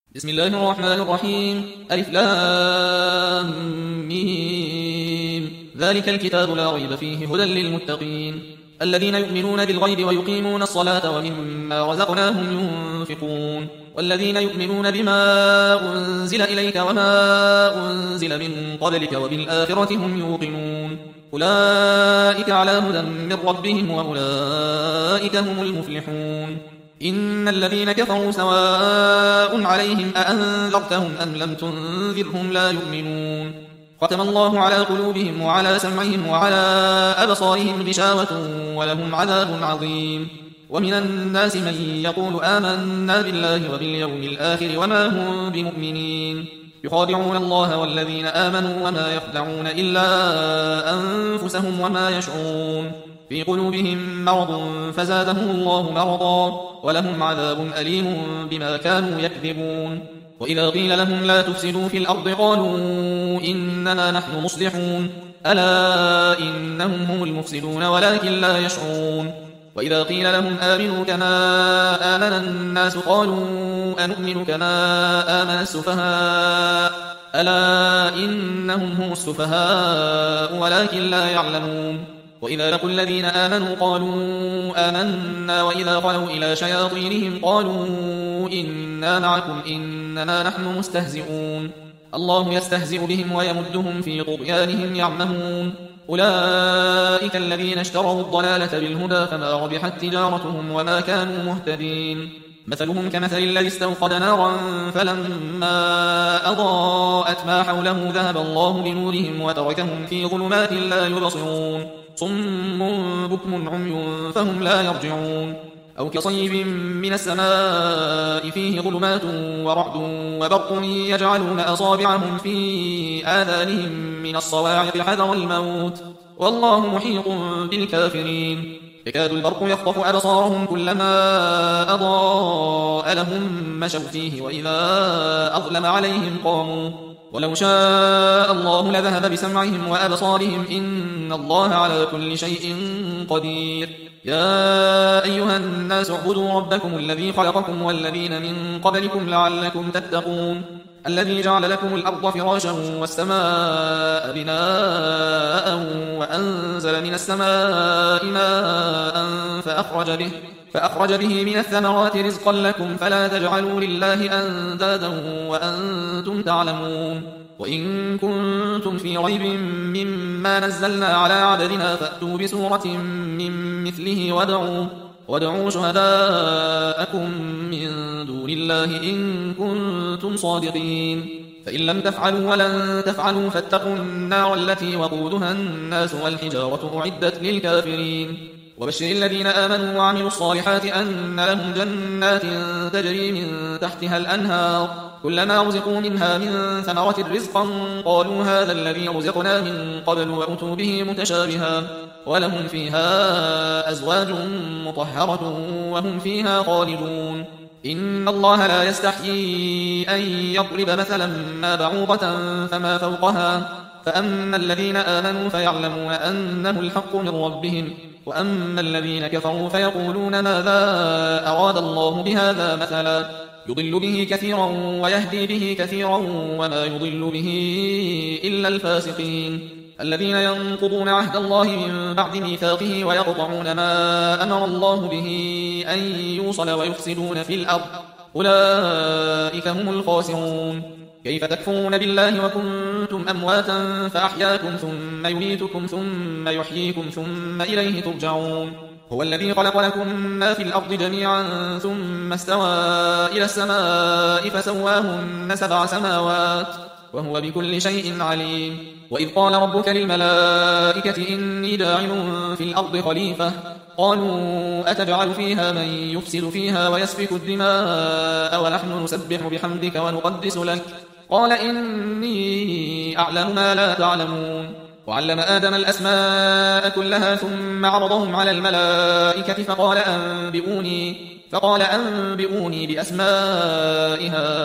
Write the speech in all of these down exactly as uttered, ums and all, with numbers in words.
بسم الله الرحمن الرحيم. ألف لام ميم. ذلك الكتاب لا ريب فيه هدى للمتقين الذين يؤمنون بالغيب ويقيمون الصلاة ومما رزقناهم ينفقون والذين يؤمنون بما أنزل إليك وما أنزل من قبلك وبالآخرة هم يوقنون أولئك على هدى من ربهم وأولئك هم المفلحون. إن الذين كفروا سواء عليهم أأنذرتهم أم لم تنذرهم لا يؤمنون ختم الله على قلوبهم وعلى سمعهم وعلى أبصارهم غشاوة ولهم عذاب عظيم. ومن الناس من يقول آمنا بالله وباليوم الآخر وما هم بمؤمنين يخادعون الله والذين آمنوا وما يخدعون إلا أنفسهم وما يشعرون في قلوبهم مرض فزادهم الله مرضا ولهم عذاب أليم بما كانوا يكذبون. وإذا قيل لهم لا تفسدوا في الأرض قالوا إنما نحن مصلحون ألا إنهم هم المفسدون ولكن لا يشعرون. وإذا قيل لهم آمنوا كما آمن الناس قالوا أنؤمن كما آمن السفهاء ألا إنهم هم السفهاء ولكن لا يعلمون. وإذا لقوا الذين آمنوا قالوا آمنا وإذا خلوا إلى شياطينهم قالوا إنا معكم إنما نحن مستهزئون الله يستهزئ بهم ويمدهم في طغيانهم يعمهون. أولئك الذين اشتروا الضلالة بالهدى فما ربحت تجارتهم وما كانوا مهتدين. مثلهم كمثل الذي استوقد نارا فلما أضاءت ما حوله ذهب الله بنورهم وتركهم في ظلمات لا يبصرون صم بكم عمي فهم لا يرجعون. أو كصيب من السماء فيه ظلمات ورعد وبرق يجعلون أصابعهم في آذانهم من الصواعق حذر الموت والله محيط بالكافرين. يكاد البرق يخطف أبصارهم كلما أضاء لهم مشوا فيه وإذا أظلم عليهم قاموا ولو شاء الله لذهب بسمعهم وأبصارهم إن الله على كل شيء قدير. يا أيها الناس اعبدوا ربكم الذي خلقكم والذين من قبلكم لعلكم تتقون الذي جعل لكم الأرض فراشا والسماء بناء وأنزل من السماء ماء فأخرج به فأخرج به من الثمرات رزقا لكم فلا تجعلوا لله أندادا وأنتم تعلمون. وإن كنتم في ريب مما نزلنا على عبدنا فأتوا بسورة من مثله وادعوا, وادعوا شهداءكم من دون الله إن كنتم صادقين فإن لم تفعلوا ولن تفعلوا فاتقوا النار التي وقودها الناس والحجارة أعدت للكافرين. وبشر الذين آمنوا وعملوا الصالحات أن لهم جنات تجري من تحتها الأنهار كلما رزقوا منها من ثمرة رزقا قالوا هذا الذي رزقنا من قبل وأتوا به متشابها ولهم فيها أزواج مطهرة وهم فيها خالدون. إن الله لا يستحيي أن يضرب مثلا ما بعوضة فما فوقها فأما الذين آمنوا فيعلمون أنه الحق من ربهم وأما الذين كفروا فيقولون ماذا أراد الله بهذا مثلا يضل به كثيرا ويهدي به كثيرا وما يضل به إلا الفاسقين الذين ينقضون عهد الله من بعد ميثاقه ويقطعون ما أمر الله به أن يوصل ويفسدون في الأرض أولئك هم الخاسرون. كيف تكفرون بالله وكنتم أمواتا فأحياكم ثم يميتكم ثم يحييكم ثم إليه ترجعون. هو الذي خلق لكم ما في الأرض جميعا ثم استوى إلى السماء فسواهن سبع سماوات وهو بكل شيء عليم. وإذ قال ربك للملائكة إني جاعل في الأرض خليفة قالوا أتجعل فيها من يفسد فيها ويسفك الدماء ونحن نسبح بحمدك ونقدس لك قال إني أعلم ما لا تعلمون. وعلم آدم الأسماء كلها ثم عرضهم على الملائكة فقال أنبئوني, فقال أنبئوني بأسماء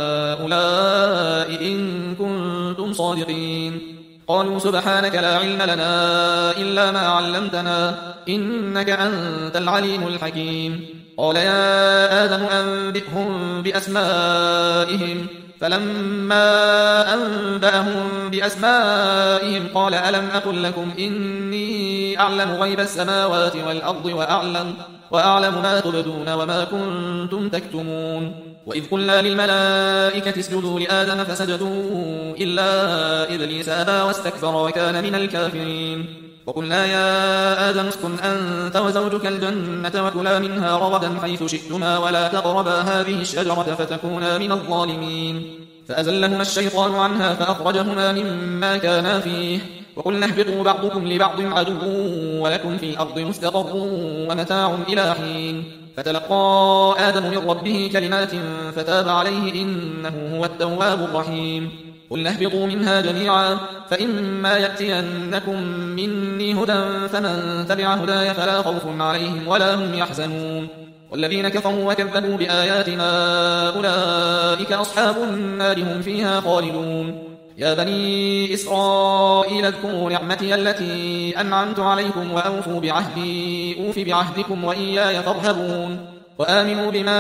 هؤلاء إن كنتم صادقين قالوا سبحانك لا علم لنا إلا ما علمتنا إنك أنت العليم الحكيم. قال يا آدم أنبئهم بأسمائهم فلما أنبأهم بأسمائهم قال ألم أقل لكم إني أعلم غيب السماوات والأرض وأعلم, وأعلم ما تبدون وما كنتم تكتمون. وإذ قلنا للملائكة اسجدوا لآدم فسجدوا إلا إبليس أبى واستكبر وكان من الكافرين. وقلنا يا آدم اسكن أنت وزوجك الجنة وكلا منها رغدا حيث شئتما ولا تقربا هذه الشجرة فتكونا من الظالمين. فأزلهما الشيطان عنها فأخرجهما مما كانا فيه. وقلنا اهبطوا بعضكم لبعض عدو ولكم في الأرض مستقر ومتاع إلى حين. فتلقى آدم من ربه كلمات فتاب عليه إنه هو التواب الرحيم. قلنا اهبطوا منها جميعا فإما يأتينكم مني هدى فمن تبع هداي فلا خوف عليهم ولا هم يحزنون. والذين كفروا وكذبوا بآياتنا أولئك أصحاب النار هم فيها خالدون. يا بني إسرائيل اذكروا نعمتي التي أنعمت عليكم وأوفوا بعهدي أوف بعهدكم وإياي فارهبون. وآمنوا بما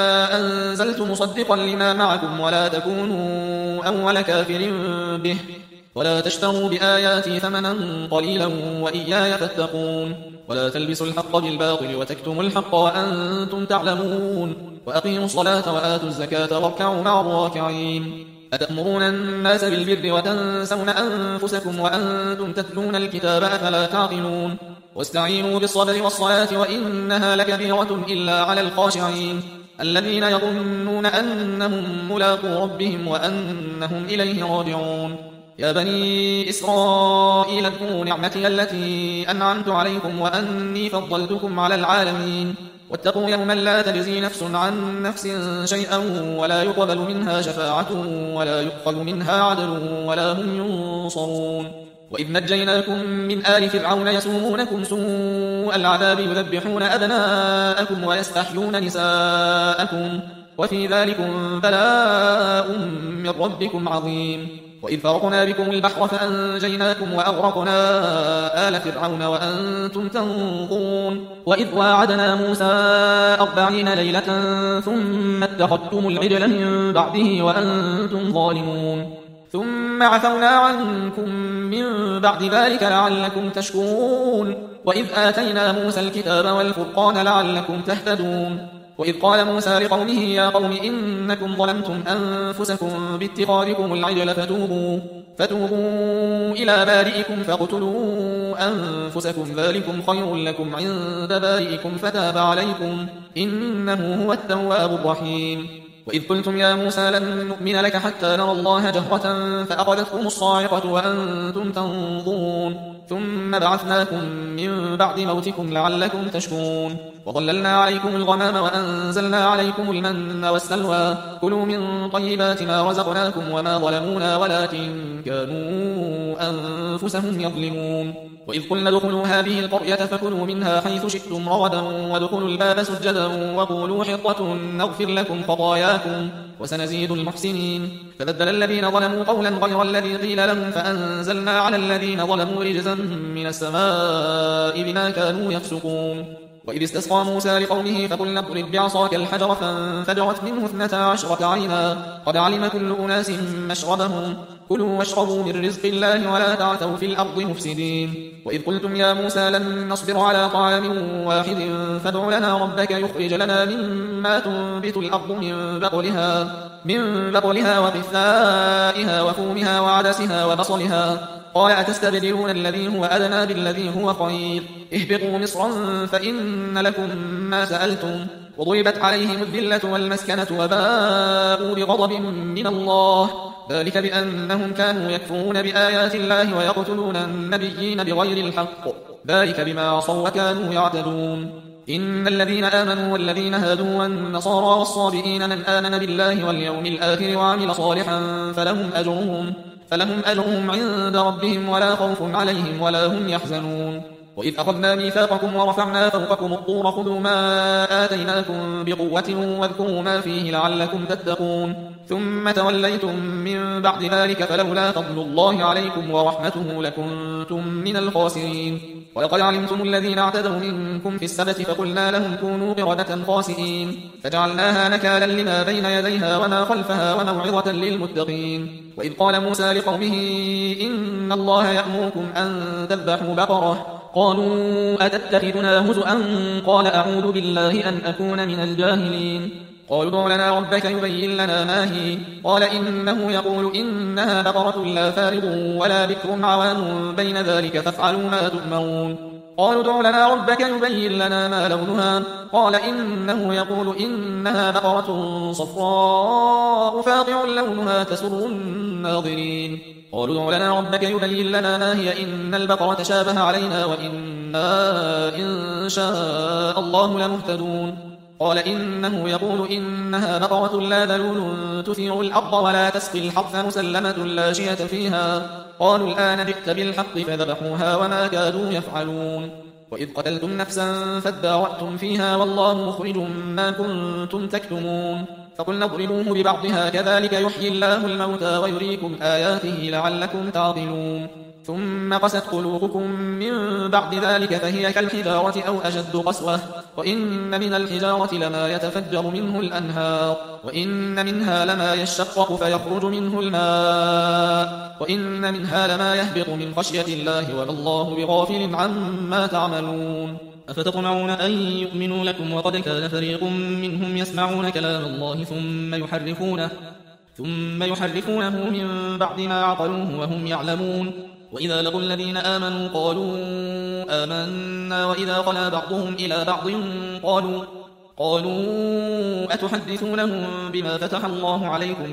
أنزلت مصدقا لما معكم ولا تكونوا أول كافر به ولا تشتروا بآياتي ثمنا قليلا وإياي فاتقون. ولا تلبسوا الحق بالباطل وتكتموا الحق وأنتم تعلمون. وأقيموا الصلاة وآتوا الزكاة واركعوا مع الراكعين. أتأمرون الناس بالبر وتنسون أنفسكم وأنتم تتلون الكتاب أفلا تعقلون. واستعينوا بالصبر والصلاة وإنها لكبيرة إلا على الخاشعين الذين يظنون أنهم ملاقو ربهم وأنهم إليه راجعون. يا بني إسرائيل اذكروا نعمتي التي أنعمت عليكم وأني فضلتكم على العالمين. واتقوا يوما لا تجزي نفس عن نفس شيئا ولا يقبل منها شفاعة ولا يؤخذ منها عدل ولا هم ينصرون. وإذ نجيناكم من آل فرعون يسومونكم سوء العذاب يذبحون أبناءكم ويستحيون نساءكم وفي ذلكم بلاء من ربكم عظيم. وإذ فرقنا بكم البحر فأنجيناكم وأغرقنا آل فرعون وأنتم تنظرون. وإذ واعدنا موسى أربعين ليلة ثم اتخذتم العجل من بعده وأنتم ظالمون. ثم عفونا عنكم من بعد ذلك لعلكم تشكرون. وإذ آتينا موسى الكتاب والفرقان لعلكم تهتدون. وإذ قال موسى لقومه يا قوم إنكم ظلمتم أنفسكم باتخاذكم العجل فتوبوا, فتوبوا إلى بارئكم فاقتلوا أنفسكم ذلكم خير لكم عند بارئكم فتاب عليكم إنه هو التواب الرحيم. وإذ قلتم يا موسى لن نؤمن لك حتى نرى الله جهرة فأخذتكم الصاعقة وأنتم تنظرون. ثم بعثناكم من بعد موتكم لعلكم تشكرون. وظللنا عليكم الغمام وأنزلنا عليكم المن والسلوى كلوا من طيبات ما رزقناكم وما ظلمونا ولكن كانوا أنفسهم يظلمون. وإذ قلنا ادخلوا هذه القرية فكلوا منها حيث شئتم رغدا وادخلوا الباب سجدا وقولوا حطة نغفر لكم خطاياكم وسنزيد المحسنين. فبدل الذين ظلموا قولا غير الذي قيل لهم فأنزلنا على الذين ظلموا رجزا من السماء بما كانوا يفسقون. وإذ استسقى موسى لقومه فقلنا اضرب بعصاك الحجر فانفجرت منه اثنتا عشرة عينا قد علم كل أناس مشربهم كلوا واشربوا من رزق الله ولا تعثوا في الأرض مفسدين. وإذ قلتم يا موسى لن نصبر على طعام واحد فادع لنا ربك يخرج لنا مما تنبت الأرض من بقلها, من بقلها وقثائها وفومها وعدسها وبصلها قال أتستبدلون الذي هو أدنى بالذي هو خير اهبطوا مصرا فإن لكم ما سألتم وضربت عليهم الذلة والمسكنة وباءوا بغضب من الله ذلك بأنهم كانوا يكفرون بآيات الله ويقتلون النبيين بغير الحق ذلك بما عصوا وكانوا يعتدون. إن الذين آمنوا والذين هادوا والنصارى والصابئين من آمن بالله واليوم الآخر وعمل صالحا فلهم أجرهم, فلهم أجرهم عند ربهم ولا خوف عليهم ولا هم يحزنون. وإذ أخذنا ميثاقكم ورفعنا فوقكم الطور خذوا ما آتيناكم بقوة واذكروا ما فيه لعلكم تتقون ثم توليتم من بعد ذلك فلولا فضل الله عليكم ورحمته لكنتم من الخاسرين ولقد علمتم الذين اعتدوا منكم في السبت فقلنا لهم كونوا قردة خاسئين فجعلناها نكالا لما بين يديها وما خلفها وموعظة للمتقين وإذ قال موسى لقومه إن الله يأمركم أن تذبحوا بقرة قالوا أتتخذنا هزؤا قال أعوذ بالله أن أكون من الجاهلين قالوا ادع لنا ربك يبين لنا ما هي قال إنه يقول إنها بقرة لا فارض ولا بكر عوان بين ذلك فافعلوا ما تؤمرون قالوا ادع لنا ربك يبين لنا ما لونها قال إنه يقول إنها بقرة صفراء فاقع لونها تسر الناظرين قالوا ادع لنا ربك يبين لنا ما هي إن البقرة تشابه علينا وإنا إن شاء الله لمهتدون قال إنه يقول إنها بقرة لا ذلول تثير الأرض ولا تسقي الحرث مسلمة لا شية فيها قالوا الآن جئت بالحق فذبحوها وما كادوا يفعلون وإذ قتلتم نفسا فادارأتم فيها والله مخرج ما كنتم تكتمون فقلنا اضربوه ببعضها كذلك يحيي الله الموتى ويريكم آياته لعلكم تعقلون ثم قست قلوبكم من بعد ذلك فهي كالحجارة أو أشد قسوة وإن من الحجارة لما يتفجر منه الأنهار وإن منها لما يشقق فيخرج منه الماء وإن منها لما يهبط من خشية الله وما الله بغافل عما تعملون أفتطمعون أن يؤمنوا لكم وقد كان فريق منهم يسمعون كلام الله ثم يحرفونه ثم يحرفونه من بعد ما عقلوه وهم يعلمون وإذا لقوا الذين آمنوا قالوا آمنا وإذا خلا بعضهم إلى بعض قالوا قالوا أتحدثونهم بما فتح الله عليكم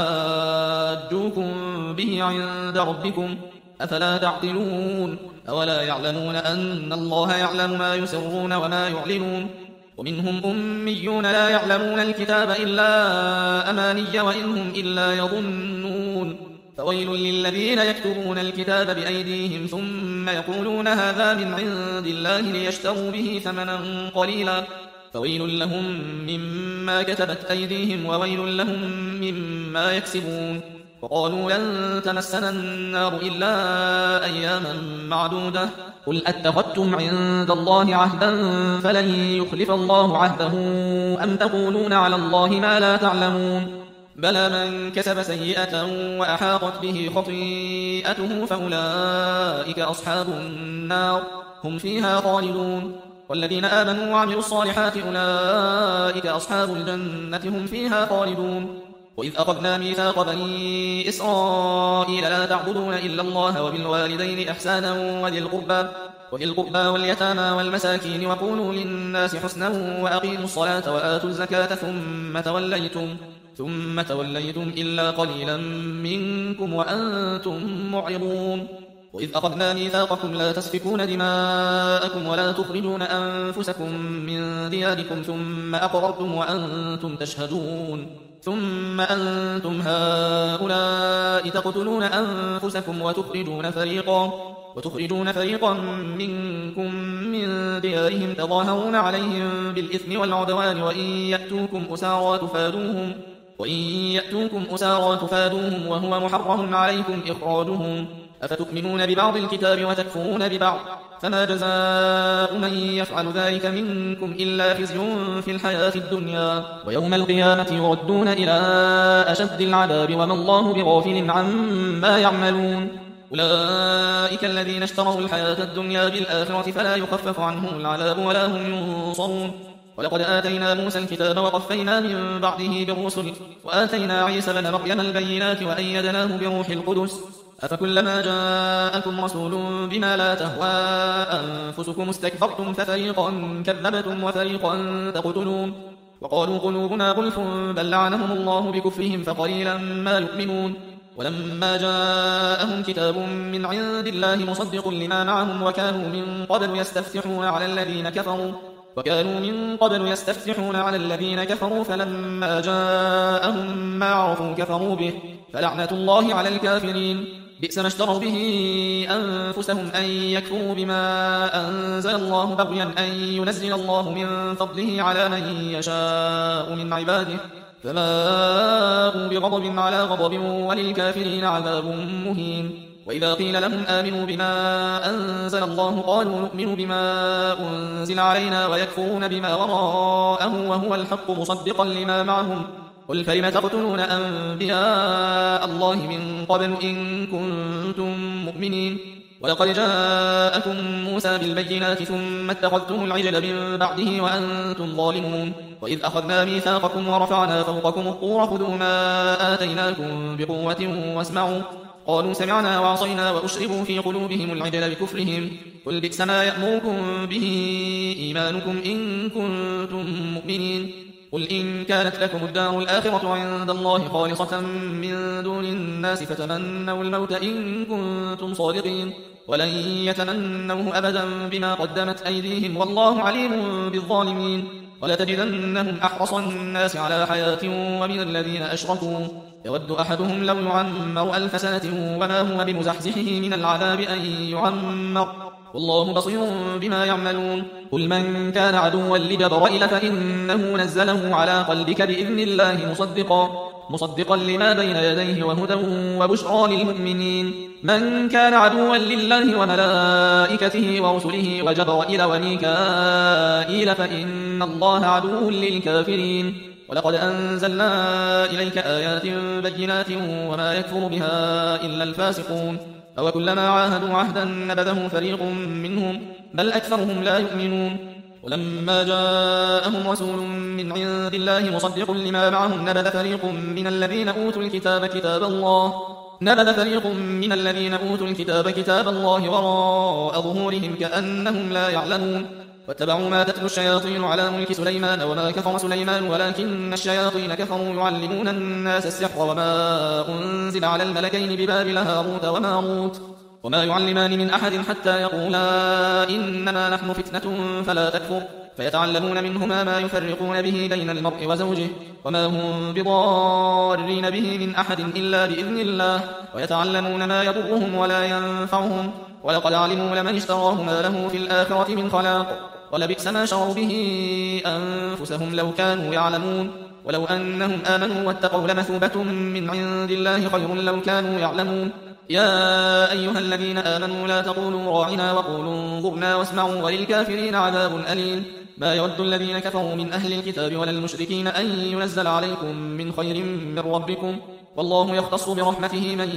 ليحاجوكم به عند ربكم أفلا تعقلون أولا يعلمون أن الله يعلم ما يسرون وما يعلنون ومنهم أميون لا يعلمون الكتاب إلا أماني وإنهم إلا يظنون فويل للذين يكتبون الكتاب بأيديهم ثم يقولون هذا من عند الله ليشتروا به ثمنا قليلا فويل لهم مما كتبت أيديهم وويل لهم مما يكسبون وقالوا لن تمسنا النار إلا أياما معدودة قل أتخذتم عند الله عهدا فلن يخلف الله عهده أم تقولون على الله ما لا تعلمون بلى من كسب سيئة وأحاطت به خطيئته فأولئك أصحاب النار هم فيها خالدون والذين آمنوا وعملوا الصالحات أولئك أصحاب الجنة هم فيها خالدون وإذ أخذنا ميثاق بني إسرائيل لا تعبدون إلا الله وبالوالدين إحسانا وذي القربى وذي القربى واليتامى والمساكين وقولوا للناس حسنا وأقيموا الصلاة وآتوا الزكاة ثم توليتم ثم توليتم إلا قليلا منكم وأنتم معرضون وإذ أخذنا ميثاقكم لا تسفكون دماءكم ولا تخرجون أنفسكم من دياركم ثم أقررتم وأنتم تشهدون ثم أنتم هؤلاء تقتلون أنفسكم وتخرجون فريقا وتخرجون فريقا منكم من ديارهم تظاهرون عليهم بالإثم والعدوان وإن يأتوكم أسارى تفادوهم وإن يأتوكم أسارى تفادوهم وهو محرم عليكم إخراجهم أفتؤمنون ببعض الكتاب وتكفرون ببعض فما جزاء من يفعل ذلك منكم إلا خزي في الحياة الدنيا ويوم القيامة يردون إلى أشد العذاب وما الله بغافل عما يعملون أولئك الذين اشتروا الحياة الدنيا بالآخرة فلا يخفف عنهم العذاب ولا هم ينصرون ولقد آتينا موسى الكتاب وقفينا من بعده بالرسل وآتينا عيسى بن مريم البينات وأيدناه بروح القدس أفكلما جاءكم رسول بما لا تهوى أنفسكم استكبرتم ففريقا كذبتم وفريقا تقتلون وقالوا قلوبنا غلف بل لعنهم الله بكفرهم فقليلا ما يؤمنون ولما جاءهم كتاب من عند الله مصدق لما معهم وكانوا من قبل يستفتحون على الذين كفروا وكانوا من قبل يستفتحون على الذين كفروا فلما جاءهم ما عرفوا كفروا به فلعنة الله على الكافرين بئس ما اشتروا به أنفسهم أن يكفروا بما أنزل الله بغيا أن ينزل الله من فضله على من يشاء من عباده فباءوا بغضب على غضب وللكافرين عذاب مهين. وإذا قيل لهم آمنوا بما أنزل الله قالوا نؤمن بما أنزل علينا ويكفرون بما وراءه وهو الحق مصدقا لما معهم قل فلم تقتلون أنبياء الله من قبل إن كنتم مؤمنين ولقد جاءكم موسى بالبينات ثم اتخذتم العجل من بعده وأنتم ظالمون. وإذ أخذنا ميثاقكم ورفعنا فوقكم الطور خذوا ما آتيناكم بقوة واسمعوا قالوا سمعنا وعصينا وأشربوا في قلوبهم العجل بكفرهم قل بئس ما يأمركم به إيمانكم إن كنتم مؤمنين. قل إن كانت لكم الدار الآخرة عند الله خالصة من دون الناس فتمنوا الموت إن كنتم صادقين ولن يتمنوه أبدا بما قدمت أيديهم والله عليم بالظالمين. ولتجدنهم أحرص الناس على حياة ومن الذين أشركوا يود أحدهم لو يعمر ألف سنة وما هو بمزحزحه من العذاب أن يعمر والله بصير بما يعملون. قل من كان عدوا لجبرائيل فإنه نزله على قلبك بإذن الله مصدقا مصدقا لما بين يديه وهدى وبشرى للمؤمنين. من كان عدوا لله وملائكته ورسله وجبرائيل وميكائيل فإن الله عدو للكافرين. ولقد أنزلنا إليك آيات بينات وما يكفر بها إلا الفاسقون أوكلما عاهدوا عهدا نبذه فريق منهم بل أكثرهم لا يؤمنون. ولما جاءهم رسول من عند الله مصدق لما معهم نبذ فريق من الذين أوتوا الكتاب كتاب الله نبذ فريق من الذين أوتوا الكتاب كتاب الله وراء ظهورهم كأنهم لا يعلمون. واتبعوا ما تتلو الشياطين على ملك سليمان وما كفر سليمان ولكن الشياطين كفروا يعلمون الناس السحر وما أنزل على الملكين ببابل هاروت وماروت وما يعلمان من أحد حتى يقولا إنما نحن فتنة فلا تكفر فيتعلمون منهما ما يفرقون به بين المرء وزوجه وما هم بضارين به من أحد إلا بإذن الله ويتعلمون ما يضرهم ولا ينفعهم ولقد علموا لمن اشتراه ما له في الآخرة من خلاق ولبئس ما شروا به أنفسهم لو كانوا يعلمون. ولو أنهم آمنوا واتقوا لمثوبة من عند الله خير لو كانوا يعلمون. يا أيها الذين آمنوا لا تقولوا راعنا وقولوا انظرنا واسمعوا وللكافرين عذاب أليم. ما يود الذين كفروا من أهل الكتاب ولا المشركين أن ينزل عليكم من خير من ربكم والله يختص برحمته من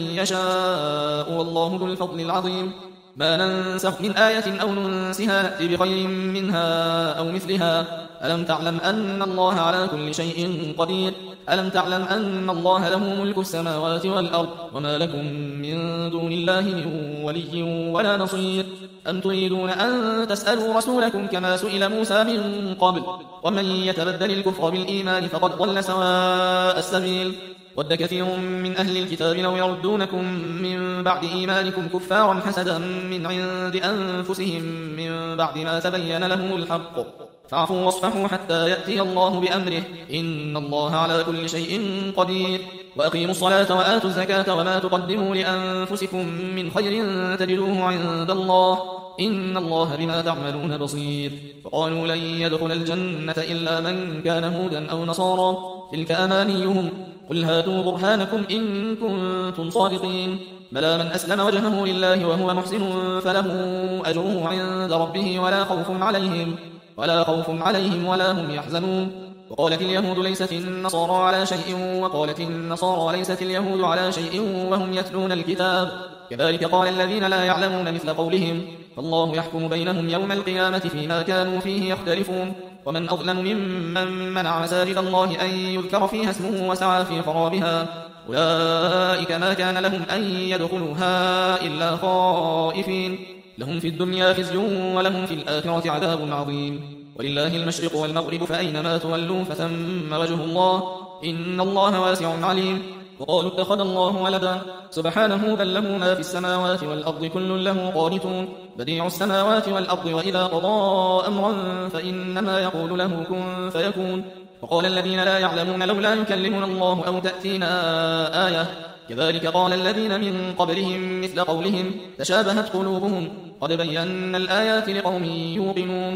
يشاء والله ذو الفضل العظيم. ما ننسخ من آية أو ننسها نأتي بخير منها أو مثلها ألم تعلم أن الله على كل شيء قدير ألم تعلم أن الله له ملك السماوات والأرض وما لكم من دون الله من ولي ولا نصير. أم تريدون أن تسألوا رسولكم كما سئل موسى من قبل ومن يتبدل الكفر بالإيمان فقد ضل سواء السبيل. ود كثير من أهل الكتاب لو يردونكم من بعد إيمانكم كفارا حسدا من عند أنفسهم من بعد ما تبين لهم الحق فاعفوا واصفحوا حتى يأتي الله بأمره إن الله على كل شيء قدير. وأقيموا الصلاة وآتوا الزكاة وما تقدموا لأنفسكم من خير تجدوه عند الله إن الله بما تعملون بصير. فقالوا لن يدخل الجنة إلا من كان هودا أو نصارى تلك أمانيهم قل هاتوا برهانكم إن كنتم صادقين. بلى من أسلم وجهه لله وهو محسن فله أجره عند ربه ولا خوف عليهم ولا خوف عليهم ولا هم يحزنون. وقالت اليهود ليست النصارى على شيء وقالت النصارى ليست اليهود على شيء وهم يتلون الكتاب كذلك قال الذين لا يعلمون مثل قولهم فالله يحكم بينهم يوم القيامة فيما كانوا فيه يختلفون. ومن أظلم ممن منع مساجد الله أن يذكر فيها اسمه وسعى في خرابها أولئك ما كان لهم أن يدخلوها إلا خائفين لهم في الدنيا خزي ولهم في الآخرة عذاب عظيم. ولله المشرق والمغرب فأينما تولوا فثم وجه الله إن الله واسع عليم. وقالوا اتخذ الله ولدا سبحانه بل له ما في السماوات والأرض كل له قانتون بديع السماوات والأرض وإذا قضى أمرا فإنما يقول له كن فيكون. وقال الذين لا يعلمون لولا يكلمنا الله أو تأتينا آية كذلك قال الذين من قبلهم مثل قولهم تشابهت قلوبهم قد بينا الآيات لقوم يوقنون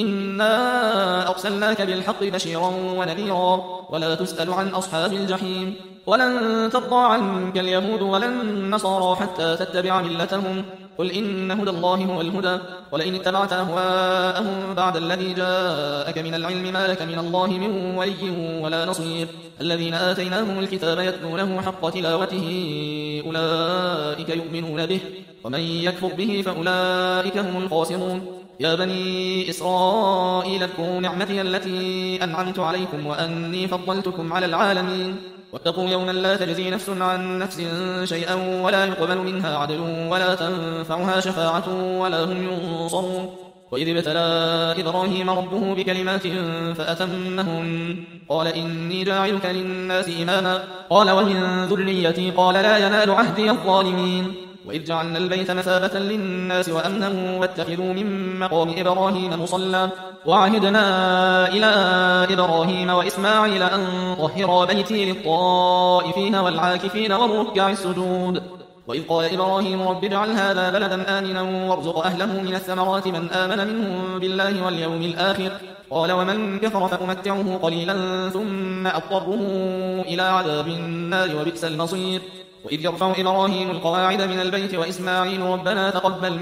إنا أرسلناك بالحق بشيرا ونذيرا ولا تسأل عن أصحاب الجحيم ولن ترضى عنك اليهود ولا النصارى حتى تتبع ملتهم قل إن هدى الله هو الهدى ولئن اتبعت أهواءهم بعد الذي جاءك من العلم ما لك من الله من ولي ولا نصير الذين آتيناهم الكتاب يتلونه حق تلاوته أولئك يؤمنون به ومن يكفر به فأولئك هم الخاسرون يا بني إسرائيل اذكروا نعمتي التي أنعمت عليكم وأني فضلتكم على العالمين واتقوا يوما لا تجزي نفس عن نفس شيئا ولا يقبل منها عدل ولا تنفعها شفاعة ولا هم ينصرون وإذ ابتلى إبراهيم ربه بكلمات فأتمهن قال إني جاعلك للناس إماما قال ومن ذريتي قال لا ينال عهدي الظالمين وإذ جعلنا البيت مثابة للناس وأمنا واتخذوا من مقام إبراهيم مصلى وعهدنا إلى إبراهيم وإسماعيل أن طهرا بيتي للطائفين والعاكفين والركع السجود وإذ قال إبراهيم رب اجعل هذا بلدا آمنا وارزق أهله من الثمرات من آمن منهم بالله واليوم الآخر قال ومن كفر فأمتعه قليلا ثم أضطره إلى عذاب النار وبئس المصير وإذ يرفع إبراهيم القواعد من البيت وإسماعيل ربنا تقبل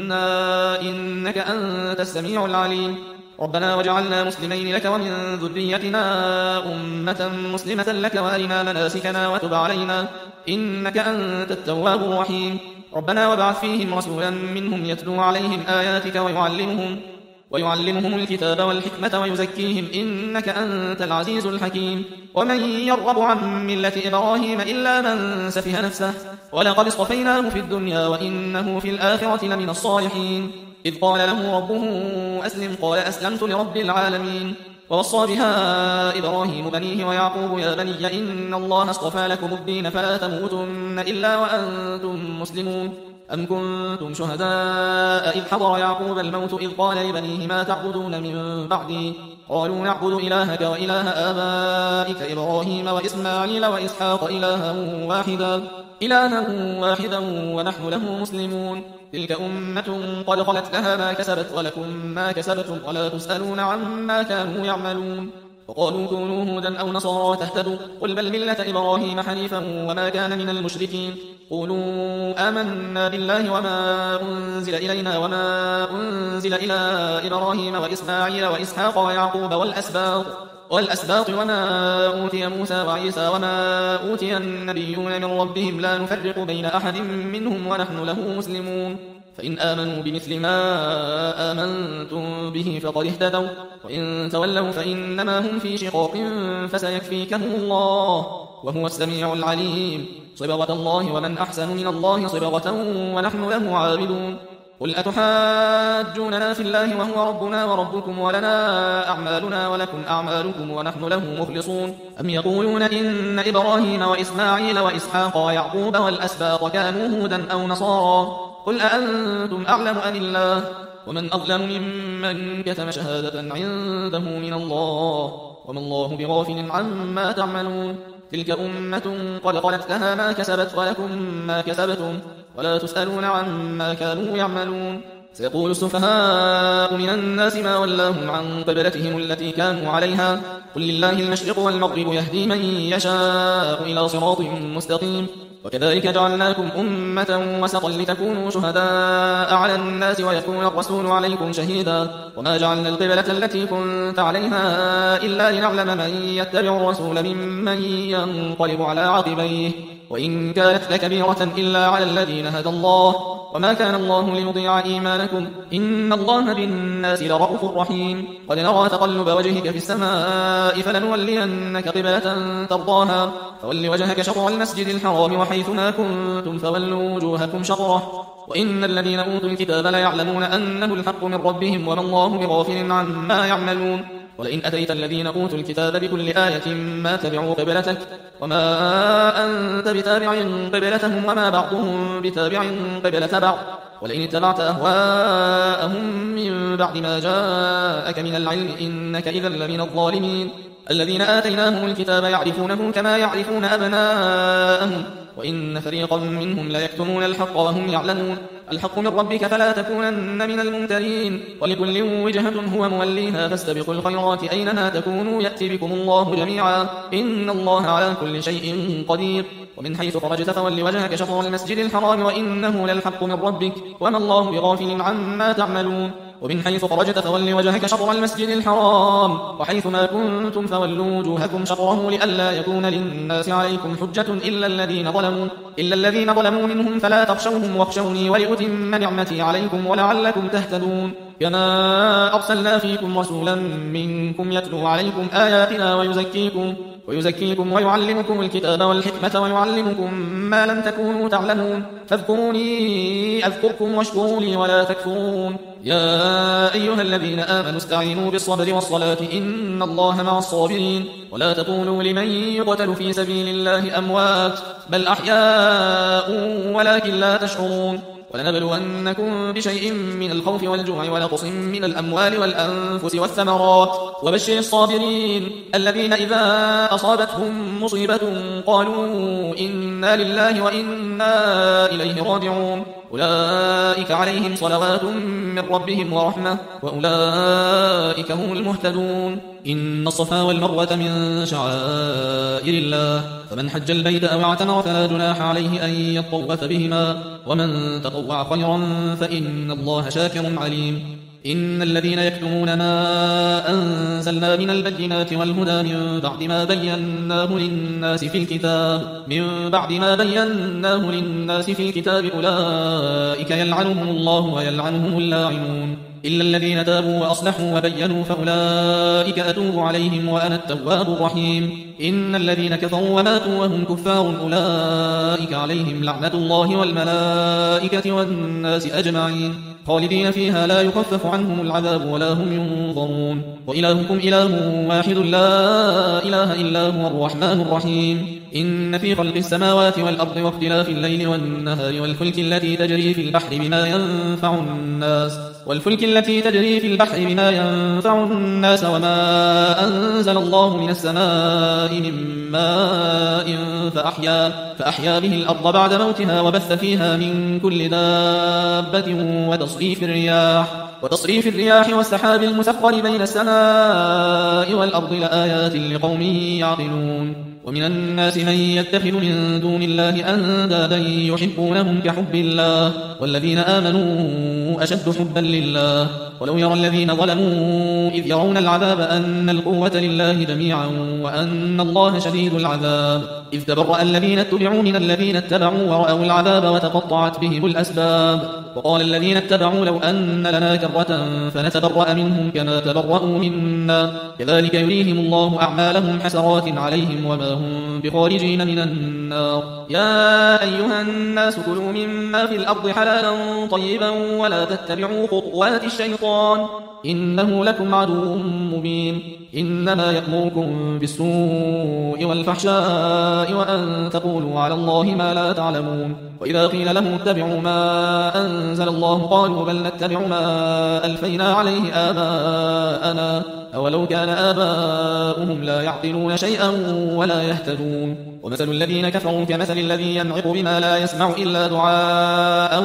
منا إنك أنت السميع العليم ربنا وجعلنا مسلمين لك ومن ذريتنا أمة مسلمة لك وأرنا مناسكنا وتب علينا إنك أنت التواب الرحيم ربنا وابعث فيهم رسولا منهم يتلو عليهم آياتك ويعلمهم ويعلمهم الكتاب والحكمة ويزكيهم إنك أنت العزيز الحكيم ومن يرغب عن ملة إبراهيم إلا من سفه نفسه ولقد اصطفيناه في الدنيا وإنه في الآخرة لمن الصالحين إذ قال له ربه أسلم قال أسلمت لرب العالمين ووصى بها إبراهيم بنيه ويعقوب يا بني إن الله اصطفى لكم الدين فلا تموتن إلا وأنتم مسلمون أم كنتم شهداء إذ حضر يعقوب الموت إذ قال لبنيه ما تعبدون من بعدي قالوا نعبد إلهك وإله آبائك إبراهيم وإسماعيل وإسحاق إلها واحدا إلها واحدا ونحن له مسلمون تلك أمة قد خلت لها ما كسبت ولكم ما كسبتم ولا تسألون عما كانوا يعملون وقالوا كونوا هودا أو نصارى تهتدوا قل بل ملة إبراهيم حنيفا وما كان من المشركين قولوا آمنا بالله وما أنزل إلينا وما أنزل إلى إبراهيم وإسماعيل وإسحاق ويعقوب والأسباط والأسباط وما أوتي موسى وعيسى وما أوتي النبيون من ربهم لا نفرق بين أحد منهم ونحن له مسلمون فإن آمنوا بمثل ما آمنتم به فقد اهتدوا وإن تولوا فإنما هم في شقاق فسيكفيكهم الله وهو السميع العليم صبغة الله ومن أحسن من الله صبغة ونحن له عابدون قل أتحاجوننا في الله وهو ربنا وربكم ولنا أعمالنا ولكم أعمالكم ونحن له مخلصون أم يقولون إن إبراهيم وإسماعيل وإسحاق ويعقوب والأسباط كانوا هودا أو نصارى قل أأنتم أعلم أم الله ومن أظلم ممن كتم شهادة عنده من الله وما الله بغافل عما تعملون تلك أمة قد خلت لها ما كسبت ولكم ما كسبتم ولا تسألون عما كانوا يعملون سيقول السفهاء من الناس ما ولاهم عن قبلتهم التي كانوا عليها قل لله المشرق والمغرب يهدي من يشاء إلى صراط مستقيم وكذلك جعلناكم أمة وسطا لتكونوا شهداء على الناس ويكون الرسول عليكم شهيدا وما جعلنا القبلة التي كنت عليها إلا لنعلم من يتبع الرسول ممن ينقلب على عقبيه وإن كانت لكبيرة إلا على الذين هدى الله وما كان الله ليضيع إيمانكم إن الله بالناس لرؤوف رحيم قد نرى تقلب وجهك في السماء فلنولينك قبلة ترضاها فول وجهك شطر المسجد الحرام وحيث ما كنتم فولوا وجوهكم شطره وإن الذين أوتوا الكتاب ليعلمون أنه الحق من ربهم وما الله بغافل عما يعملون ولئن أتيت الذين أوتوا الكتاب بكل آية ما تبعوا قبلتك وما أنت بتابع قبلتهم وما بعضهم بتابع قبلة بعض ولئن اتبعت أهواءهم من بعد ما جاءك من العلم إنك إذا لمن الظالمين الذين آتيناهم الكتاب يعرفونه كما يعرفون أبناءهم وإن فريقا منهم ليكتمون الحق وهم يعلمون الحق من ربك فلا تكونن من الممترين ولكل وجهة هو موليها فاستبقوا الخيرات أينما تكونوا يأتي بكم الله جميعا إن الله على كل شيء قدير ومن حيث خرجت فول وجهك شطر المسجد الحرام وإنه للحق من ربك وما الله بغافل عما تعملون ومن حيث خرجت فول وجهك شطر المسجد الحرام وحيث ما كنتم فولوا وجوهكم شطره لئلا يكون للناس عليكم حجة إلا الذين ظلموا إلا الذين ظلموا منهم فلا تخشوهم واخشوني ولأتم نعمتي عليكم ولعلكم تهتدون كما أرسلنا فيكم رسولا منكم يتلو عليكم آياتنا ويزكيكم ويزكيكم ويعلمكم الكتاب والحكمة ويعلمكم ما لم تكونوا تعلمون فاذكروني أذكركم واشكروا لي ولا تكفرون يا أيها الذين آمنوا استعينوا بالصبر والصلاة إن الله مع الصابرين ولا تقولوا لمن يقتل في سبيل الله أموات بل أحياء ولكن لا تشعرون ولنبلونكم بشيء من الخوف والجوع ونقص من الأموال والأنفس والثمرات وبشر الصابرين الذين إذا أصابتهم مصيبة قالوا إنا لله وإنا إليه راجعون أولئك عليهم صلوات من ربهم ورحمة وأولئك هم المهتدون إن الصفا والمروة من شعائر الله فمن حج البيت أو اعتمر فلا جناح عليه أن يطوف بهما ومن تطوع خيرا فإن الله شاكر عليم إن الذين يكتمون ما أنزلنا من البينات والهدى من بعد ما بيناه للناس في الكتاب من بعد ما بيناه للناس في الكتاب أولئك يلعنهم الله ويلعنهم اللاعنون إلا الذين تابوا وأصلحوا وبينوا فأولئك أتوب عليهم وأنا التواب الرحيم إن الذين كفروا وماتوا وهم كفار أولئك عليهم لعنة الله والملائكة والناس أجمعين خالدين فيها لا يخفف عنهم العذاب ولا هم ينظرون وإلهكم إله واحد لا إله إلا هو الرحمن الرحيم إن في خلق السماوات والأرض واختلاف الليل والنهار والفلك التي تجري في البحر بما ينفع الناس والفلك التي تجري في البحر بما ينفع الناس وما أنزل الله من السماء من ماء فأحيا, فأحيا به الأرض بعد موتها وبث فيها من كل دابة وتصريف الرياح وتصريف الرياح والسحاب المسخر بين السماء والأرض لآيات لقوم يعقلون ومن الناس من يتخذ من دون الله أندادا يحبونهم كحب الله والذين آمنوا أشد حبا لله ولو يرى الذين ظلموا إذ يرون العذاب أن القوة لله جميعا وأن الله شديد العذاب إذ تبرأ الذين اتبعوا من الذين اتبعوا ورأوا العذاب وتقطعت بهم الأسباب وقال الذين اتبعوا لو أن لنا كرة فنتبرأ منهم كما تبرأوا منا كذلك يريهم الله أعمالهم حسرات عليهم وما هم بخارجين من النار يا أيها الناس كلوا مما في الأرض حلالا طيبا ولا تتبعوا خطوات الشيطان إنه لكم عدو مبين إنما يأمركم بالسوء والفحشاء وأن تقولوا على الله ما لا تعلمون وإذا قيل لهم اتبعوا ما أنزل الله قالوا بل نتبع ما ألفينا عليه آباءنا أولو كان آباؤهم لا يعقلون شيئا ولا يهتدون ومثل الذين كفروا كمثل الذي ينعق بما لا يسمع إلا دعاء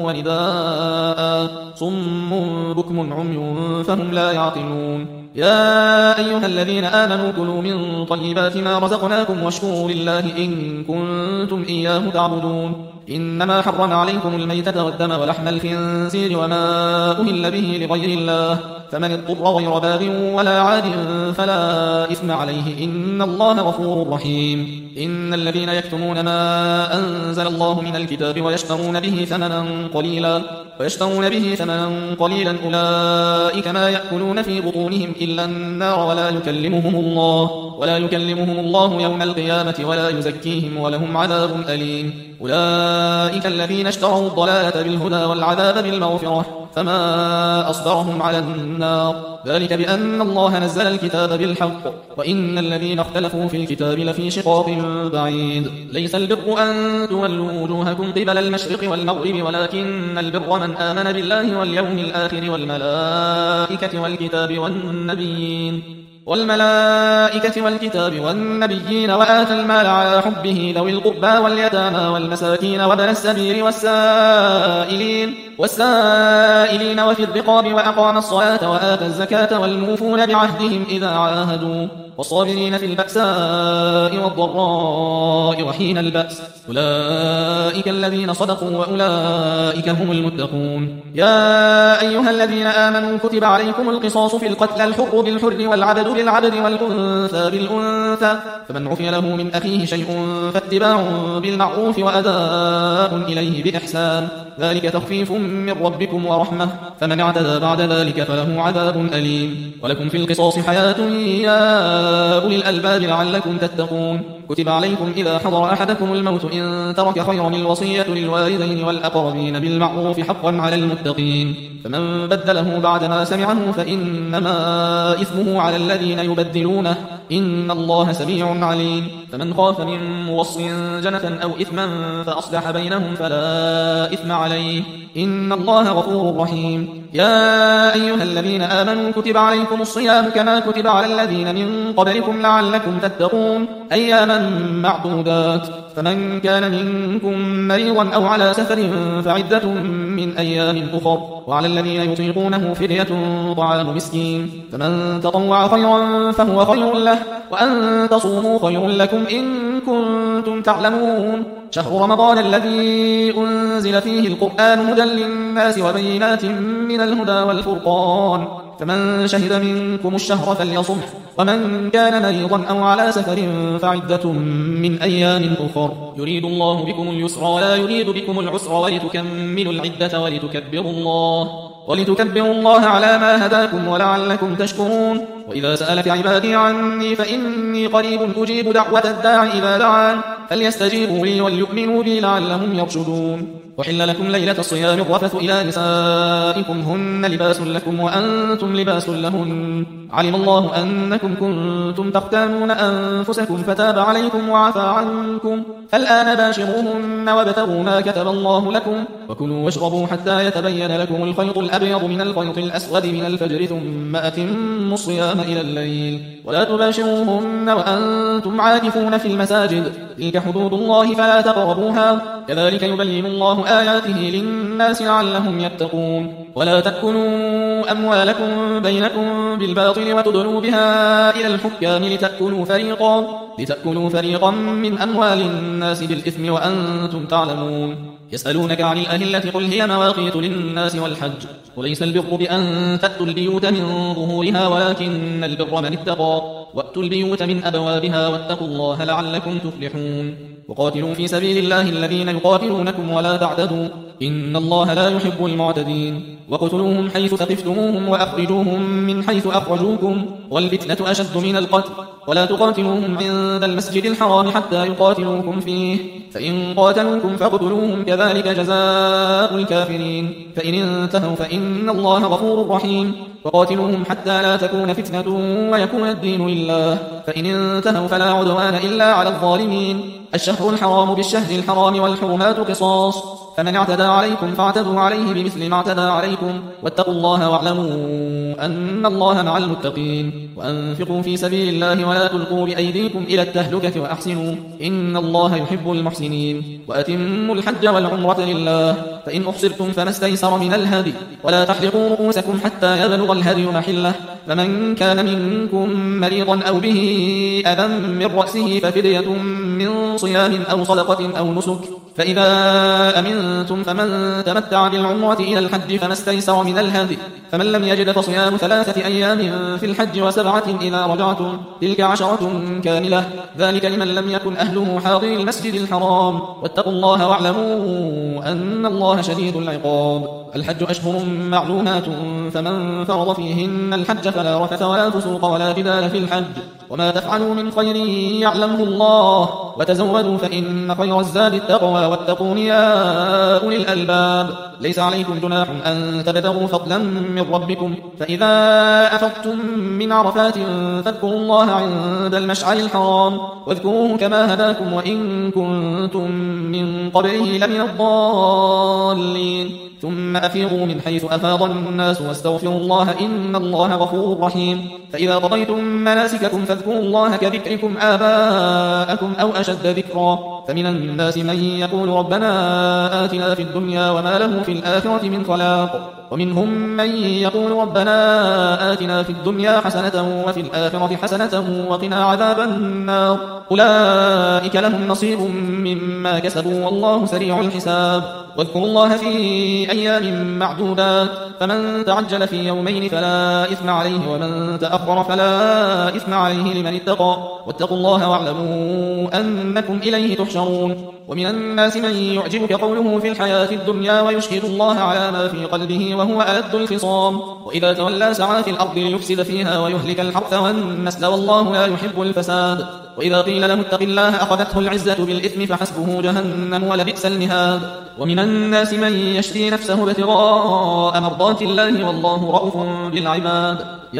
ونداء صم بكم عمي فهم لا يعقلون يا أيها الذين آمنوا كلوا من طيبات ما رزقناكم واشكروا لله إن كنتم إياه تعبدون إنما حرم عليكم الميتة والدم ولحم الخنزير وما أهل به لغير الله فمن اضطر غير باغ ولا عاد فلا إثم عليه إن الله غفور رحيم إن الذين يكتمون ما أنزل الله من الكتاب ويشترون به ثمنا قليلا ويشترون به ثمنا قليلا أولئك ما يأكلون في بطونهم إلا النار ولا يكلمهم الله ولا يكلمهم الله يوم القيامة ولا يزكيهم ولهم عذاب أليم أولئك الذين اشتروا الضلالة بالهدى والعذاب بالمغفرة فما أصبرهم على النار ذلك بأن الله نزل الكتاب بالحق وإن الذين اختلفوا في الكتاب لفي شقاق بعيد ليس البر أن تولوا وجوهكم قبل المشرق والمغرب ولكن البر من آمن بالله واليوم الآخر والملائكة والكتاب والنبيين والملائكة والكتاب والنبيين وآتى المال على حبه ذوي القربى واليتامى والمساكين وابن السبيل والسائلين والسائلين وفي الرقاب وأقام الصلاة وآتى الزكاة والموفون بعهدهم إذا عاهدوا والصابرين في البأساء والضراء وحين البأس أولئك الذين صدقوا وأولئك هم المتقون. يا أيها الذين آمنوا كتب عليكم القصاص في القتلى الحر بالحر والعبد بالعبد والأنثى بالأنثى فمن عفي له من أخيه شيء فاتباع بالمعروف وأداء إليه بإحسان ذلك تخفيف من ربكم ورحمة فمن اعتدى بعد ذلك فله عذاب أليم. ولكم في القصاص حياة يا أولي الألباب لعلكم تتقون. كتب عليكم إذا حضر أحدكم الموت إن ترك خيرا الوصية للوالدين والأقربين بالمعروف حقا على المتقين فمن بدله بعدما سمعه فإنما إثمه على الذين يبدلونه إن الله سميع عليم. فمن خاف من موص جنة أو إثما فأصلح بينهم فلا إثم عليه إن الله غفور رحيم. يا أيها الذين آمنوا كتب عليكم الصيام كما كتب على الذين من قبلكم لعلكم تتقون أياما معدودات فمن كان منكم مريضا أو على سفر فعدة من أيام أخر وعلى الذين يطيقونه فدية طعام مسكين فمن تطوع خيرا فهو خير له وأن تصوموا خير لكم إن كنتم تعلمون. شهر رمضان الذي أنزل فيه القرآن هدى للناس وبينات من الهدى والفرقان فمن شهد منكم الشهر فليصمه ومن كان مريضا أو على سفر فعدة من أيام أخر يريد الله بكم اليسر ولا يريد بكم العسر ولتكملوا العدة ولتكبروا الله ولتكبروا الله على ما هداكم ولعلكم تشكرون. وإذا سألك عبادي عني فإني قريب أجيب دعوة الداع إذا دعان فليستجيبوا لي وليؤمنوا بي لعلهم يرشدون. وحل لكم ليلة الصيام الرفث إلى نسائكم هن لباس لكم وأنتم لباس لهن علم الله أنكم كنتم تختانون أنفسكم فتاب عليكم وعفى عنكم فالآن باشروهن وابتغوا ما كتب الله لكم وكلوا واشربوا حتى يتبين لكم الخيط الأبيض من الخيط الأسود من الفجر ثم أتموا الصيام إلى الليل ولا تباشروهن وأنتم عاكفون في المساجد تلك حدود الله فلا تقربوها كذلك يبين الله آياته للناس لعلهم يتقون. ولا تأكلوا أموالكم بينكم بالباطل وتدلوا بها إلى الحكام لتأكلوا فريقا لتأكلوا فريقا من أموال الناس بالإثم وأنتم تعلمون. يسألونك عن الأهلة قل هي مواقيت للناس والحج وليس البر بأن تأتوا البيوت من ظهورها ولكن البر من اتقى وأتوا البيوت من أبوابها واتقوا الله لعلكم تفلحون. وقاتلوا في سبيل الله الذين يقاتلونكم ولا تعتدوا إن الله لا يحب المعتدين. وقتلوهم حيث ثقفتموهم وأخرجوهم من حيث أخرجوكم والفتنة أشد من القتل ولا تقاتلوهم عند المسجد الحرام حتى يقاتلوكم فيه فإن قاتلوكم فاقتلوهم كذلك جزاء الكافرين فإن انتهوا فإن الله غفور رحيم. وقاتلوهم حتى لا تكون فتنة ويكون الدين لله فإن انتهوا فلا عدوان إلا على الظالمين. الشهر الحرام بالشهر الحرام والحرمات قصاص فمن اعتدى عليكم فاعتدوا عليه بمثل ما اعتدى عليكم واتقوا الله واعلموا أن الله مع المتقين. وأنفقوا في سبيل الله ولا تلقوا بأيديكم إلى التهلكة وأحسنوا إن الله يحب المحسنين. وأتموا الحج والعمرة لله فإن أحصرتم فما استيسر من الهدي ولا تحلقوا رؤوسكم حتى يبلغ الهدي محله فمن كان منكم مريضا أو به أذى من رأسه ففدية من صيام أو صدقة أو نسك فإذا أمنتم فمن تمتع بالعمرة إلى الحج فما استيسر من الهدي فمن لم يجد فصيام ثلاثة أيام في الحج وسبعة إذا رجعتم تلك عشرة كاملة ذلك لمن لم يكن أهله حاضر المسجد الحرام واتقوا الله واعلموا أن الله شديد العقاب. الحج أشهر معلومات فمن فرض فيهن الحج فلا رفث ولا فسوق ولا جدال في الحج وما تفعلوا من خير يعلمه الله وتزودوا فإن خير الزاد التقوى واتقون يا أولي الألباب. ليس عليكم جناح أن تبتغوا فضلا من ربكم فإذا أفضتم من عرفات فاذكروا الله عند المشعر الحرام واذكروه كما هداكم وإن كنتم من قبله لمن الضالين ثم أفيضوا من حيث أفاض الناس واستغفروا الله إن الله غفور رحيم. فإذا قضيتم مناسككم فاذكروا الله كذكركم آباءكم أو أشد ذكرا. فمن الناس من يقول ربنا آتنا في الدنيا وما له في الآخرة من خلاق، ومنهم من يقول ربنا آتنا في الدنيا حسنة وفي الآخرة حسنة وقنا عذاب النار. أولئك لهم نصيب مما كسبوا والله سريع الحساب. واذكروا الله في أيام معدودات، فمن تعجل في يومين فلا إثم عليه ومن تأخر فلا إثم عليه لمن اتقى. واتقوا الله واعلموا أنكم إليه تحشرون. ومن الناس من يعجبك قوله في الحياة الدنيا ويشهد الله على ما في قلبه وهو ألد الخصام، وإذا تولى سعى في الأرض ليفسد فيها ويهلك الحرث والنسل والله لا يحب الفساد. وإذا قيل له اتق الله أخذته العزة بالإثم فحسبه جهنم ولبئس المهاد. ومن الناس من يشري نفسه ابتغاء مرضات الله والله رؤوف بالعباد.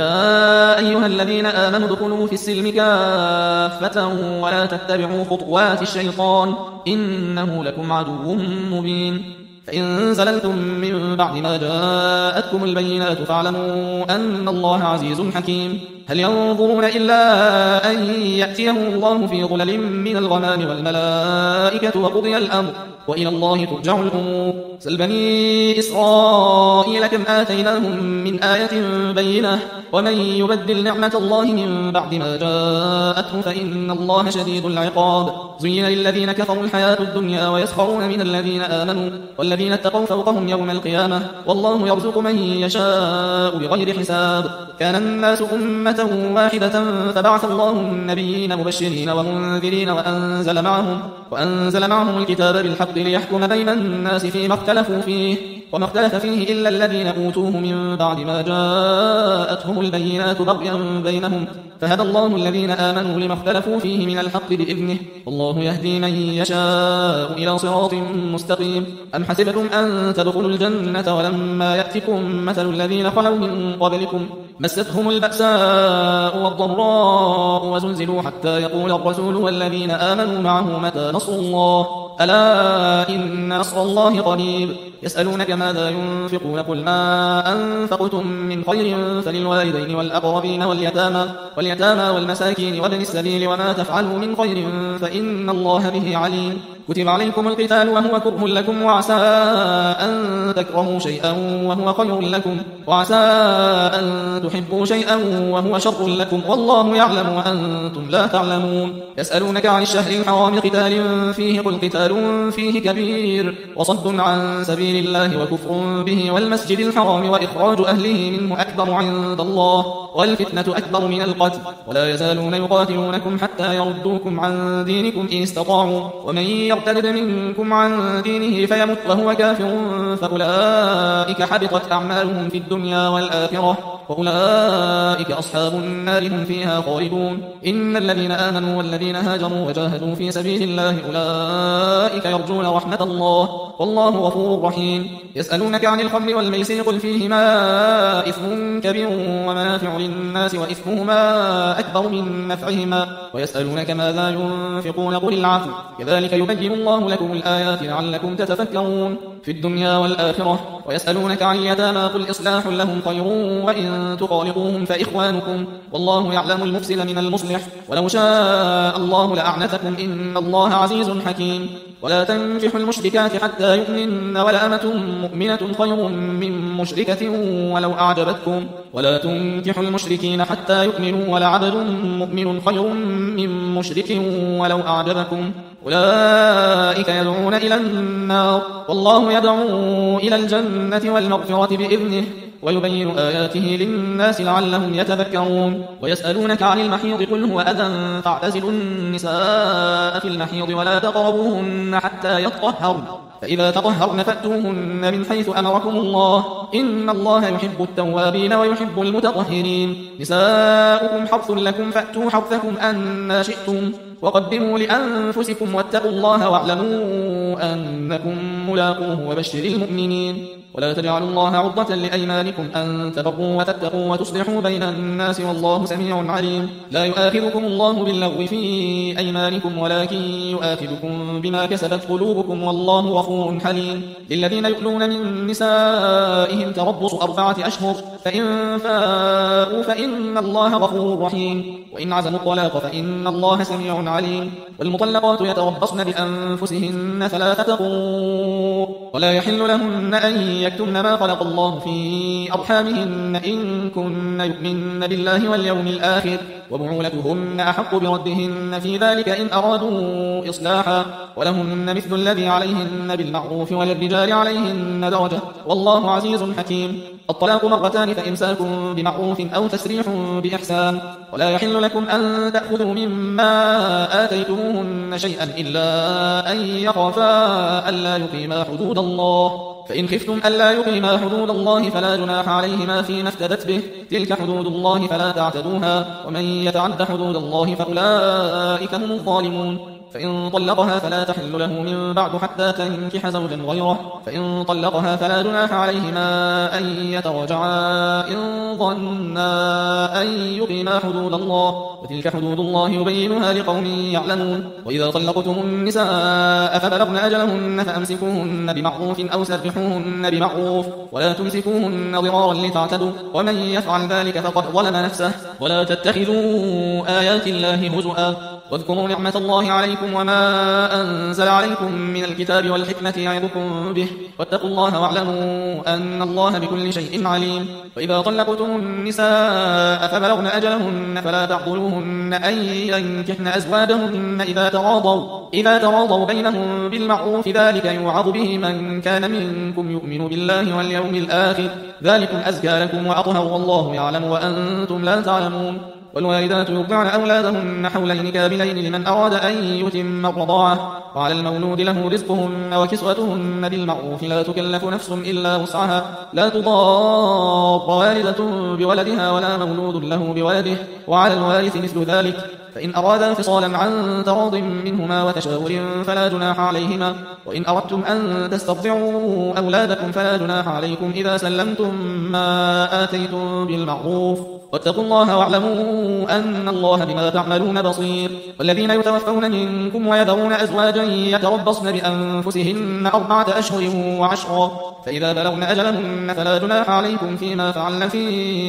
يا أيها الذين آمنوا ادخلوا في السلم كافة ولا تتبعوا خطوات الشيطان إنه لكم عدو مبين. فإن زللتم من بعد ما جاءتكم البينات فاعلموا أن الله عزيز حكيم. هل ينظرون إلا أن يأتيهم الله في ظلل من الغمام والملائكة وقضي الأمر وإلى الله ترجع الأمور. سل بني إسرائيل كم آتيناهم من آية بينة ومن يبدل نعمة الله من بعد ما جاءته فإن الله شديد العقاب. زين للذين كفروا الحياة الدنيا ويسخرون من الذين آمنوا والذين اتقوا فوقهم يوم القيامة والله يرزق من يشاء بغير حساب. كان الناس أمة واحدة فبعث الله النبيين مبشرين ومنذرين وأنزل معهم, وأنزل معهم الكتاب بالحق ليحكم بين الناس فيما اختلفوا فيه وما اختلف فيه إلا الذين أوتوه من بعد ما جاءتهم البينات بغيا بينهم فهدى الله الذين آمنوا لما اختلفوا فيه من الحق بإذنه والله يهدي من يشاء إلى صراط مستقيم. أم حسبتم أن تدخلوا الجنة ولما يأتكم مثل الذين خلوا من قبلكم مستهم البأساء والضراء وزلزلوا حتى يقول الرسول والذين آمنوا معه متى نصر الله ألا إن نصر الله قريب. يسألونك ماذا ينفقون قل ما أنفقتم من خير فللوالدين والأقربين واليتامى, واليتامى والمساكين وابن السبيل وما تفعلوا من خير فإن الله به عليم. كتب عليكم القتال وهو كره لكم وعسى أن تكرهوا شيئا وهو خير لكم وعسى أن تحبوا شيئا وهو شر لكم والله يعلم وأنتم لا تعلمون. يسألونك عن الشهر الحرام قتال فيه قل قتال فيه كبير وصد عن سبيل الله وكفر به والمسجد الحرام وإخراج أهله منه أكبر عند الله والفتنة أكبر من القتل ولا يزالون يقاتلونكم حتى يردوكم عن دينكم إن استطاعوا ومن يرتد منكم عن دينه فيمت وهو كافر فأولئك حبطت أعمالهم في الدنيا والآخرة وأولئك أصحاب النار هم فيها خالدون. إن الذين آمنوا والذين هاجروا وجاهدوا في سبيل الله أولئك يرجون رحمة الله والله غفور رحيم. يسألونك عن الخمر والميسر قل فيهما إثم كبير ومنافع للناس وإثمهما أكبر من نفعهما ويسألونك ماذا ينفقون قل العفو كذلك يبين الله لكم الآيات لعلكم تتفكرون في الدنيا والآخرة. ويسألونك عن اليتامى قل إصلاح لهم خير وإن تخالطوهم فإخوانكم والله يعلم المفسد من المصلح ولو شاء الله لأعنتكم إن الله عزيز حكيم. ولا تنكحوا المشركات حتى يؤمن ولأمة مؤمنة خير من مشركة ولو أعجبتكم ولا تنكحوا المشركين حتى يؤمنوا ولعبد مؤمن خير من مشرك ولو أعجبكم أولئك يدعون إلى النار والله يدعو إلى الجنة والمغفرة بإذنه ويبين آياته للناس لعلهم يتذكرون. ويسألونك عن المحيض قل هو أذى فاعتزلوا النساء في المحيض ولا تقربوهن حتى يطهرن فإذا تطهرن فأتوهن من حيث أمركم الله إن الله يحب التوابين ويحب المتطهرين. نساؤكم حرث لكم فأتوا حرثكم أن شئتم وقدموا لأنفسكم واتقوا الله واعلموا أنكم ملاقوه وبشر المؤمنين. ولا تجعلوا الله عرضة لأيمانكم أن تبروا وتتقوا وتصلحوا بين الناس والله سميع عليم. لا يؤاخذكم الله باللغو في أيمانكم ولكن يؤاخذكم بما كسبت قلوبكم والله غفور حليم. للذين يؤلون من نسائهم تربص أربعة أشهر فإن فاءوا فإن الله غفور رحيم. وإن عزموا الطلاق فإن الله سميع عليم. والمطلقات يتربصن بأنفسهن ثلاثة قروء ولا يحل لهن أن يكتمن ما خلق الله في أرحامهن إن كن يؤمن بالله واليوم الآخر وبعولتهن أحق بردهن في ذلك إن أرادوا إصلاحا ولهن مثل الذي عليهن بالمعروف وللرجال عليهن درجة والله عزيز حكيم. الطلاق مرتان فإمساك بمعروف أو تسريح بإحسان. ولا يحل لكم أن تأخذوا مما آتيتموهن شيئا إلا أن يخافا ألا يقيما حدود الله فإن خفتم ألا يقيما حدود الله فلا جناح عليهما فيما افتدت به تلك حدود الله فلا تعتدوها ومن يتعد حدود الله فأولئك هم الظالمون. فإن طلقها فلا تحل له من بعد حتى تنكح زوجا غيره فإن طلقها فلا جناح عليهما أن يتراجعا إن ظنا أن يقيما حدود الله وتلك حدود الله يبينها لقوم يعلمون. وإذا طلقتم النساء فبلغن أجلهن فأمسكوهن بمعروف أو سرحوهن بمعروف ولا تمسكوهن ضرارا لتعتدوا ومن يفعل ذلك فقد ظلم نفسه. ولا تتخذوا آيات الله هزؤا واذكروا نعمة الله عليكم وما أنزل عليكم من الكتاب والحكمة يعظكم به واتقوا الله واعلموا أن الله بكل شيء عليم. وإذا طلقتم النساء فبلغن أجلهن فلا تعضلوهن أن ينكحن أزواجهن إذا تراضوا إذا تراضوا بينهم بالمعروف ذلك يوعظ به من كان منكم يؤمن بالله واليوم الآخر ذلكم أزكى لكم وأطهر والله يعلم وأنتم لا تعلمون. والوالدات يرضعن أولادهن حولين كاملين لمن أراد أن يتم الرضاعة وعلى المولود له رزقهن وكسوتهن بالمعروف لا تكلف نفس إلا وسعها لا تضار والدة بولدها ولا مولود له بولده وعلى الوارث مثل ذلك فإن أرادا انفصالا عن تراض منهما وتشاور فلا جناح عليهما. وإن أردتم أن تسترضعوا أولادكم فلا جناح عليكم إذا سلمتم ما آتيتم بالمعروف واتقوا الله واعلموا أن الله بما تعملون بصير. والذين يتوفون منكم ويذرون أزواجا يتربصن بأنفسهن أربعة أشهر وعشرا فإذا بلغن أجلهن فلا جناح عليكم فيما فعلن في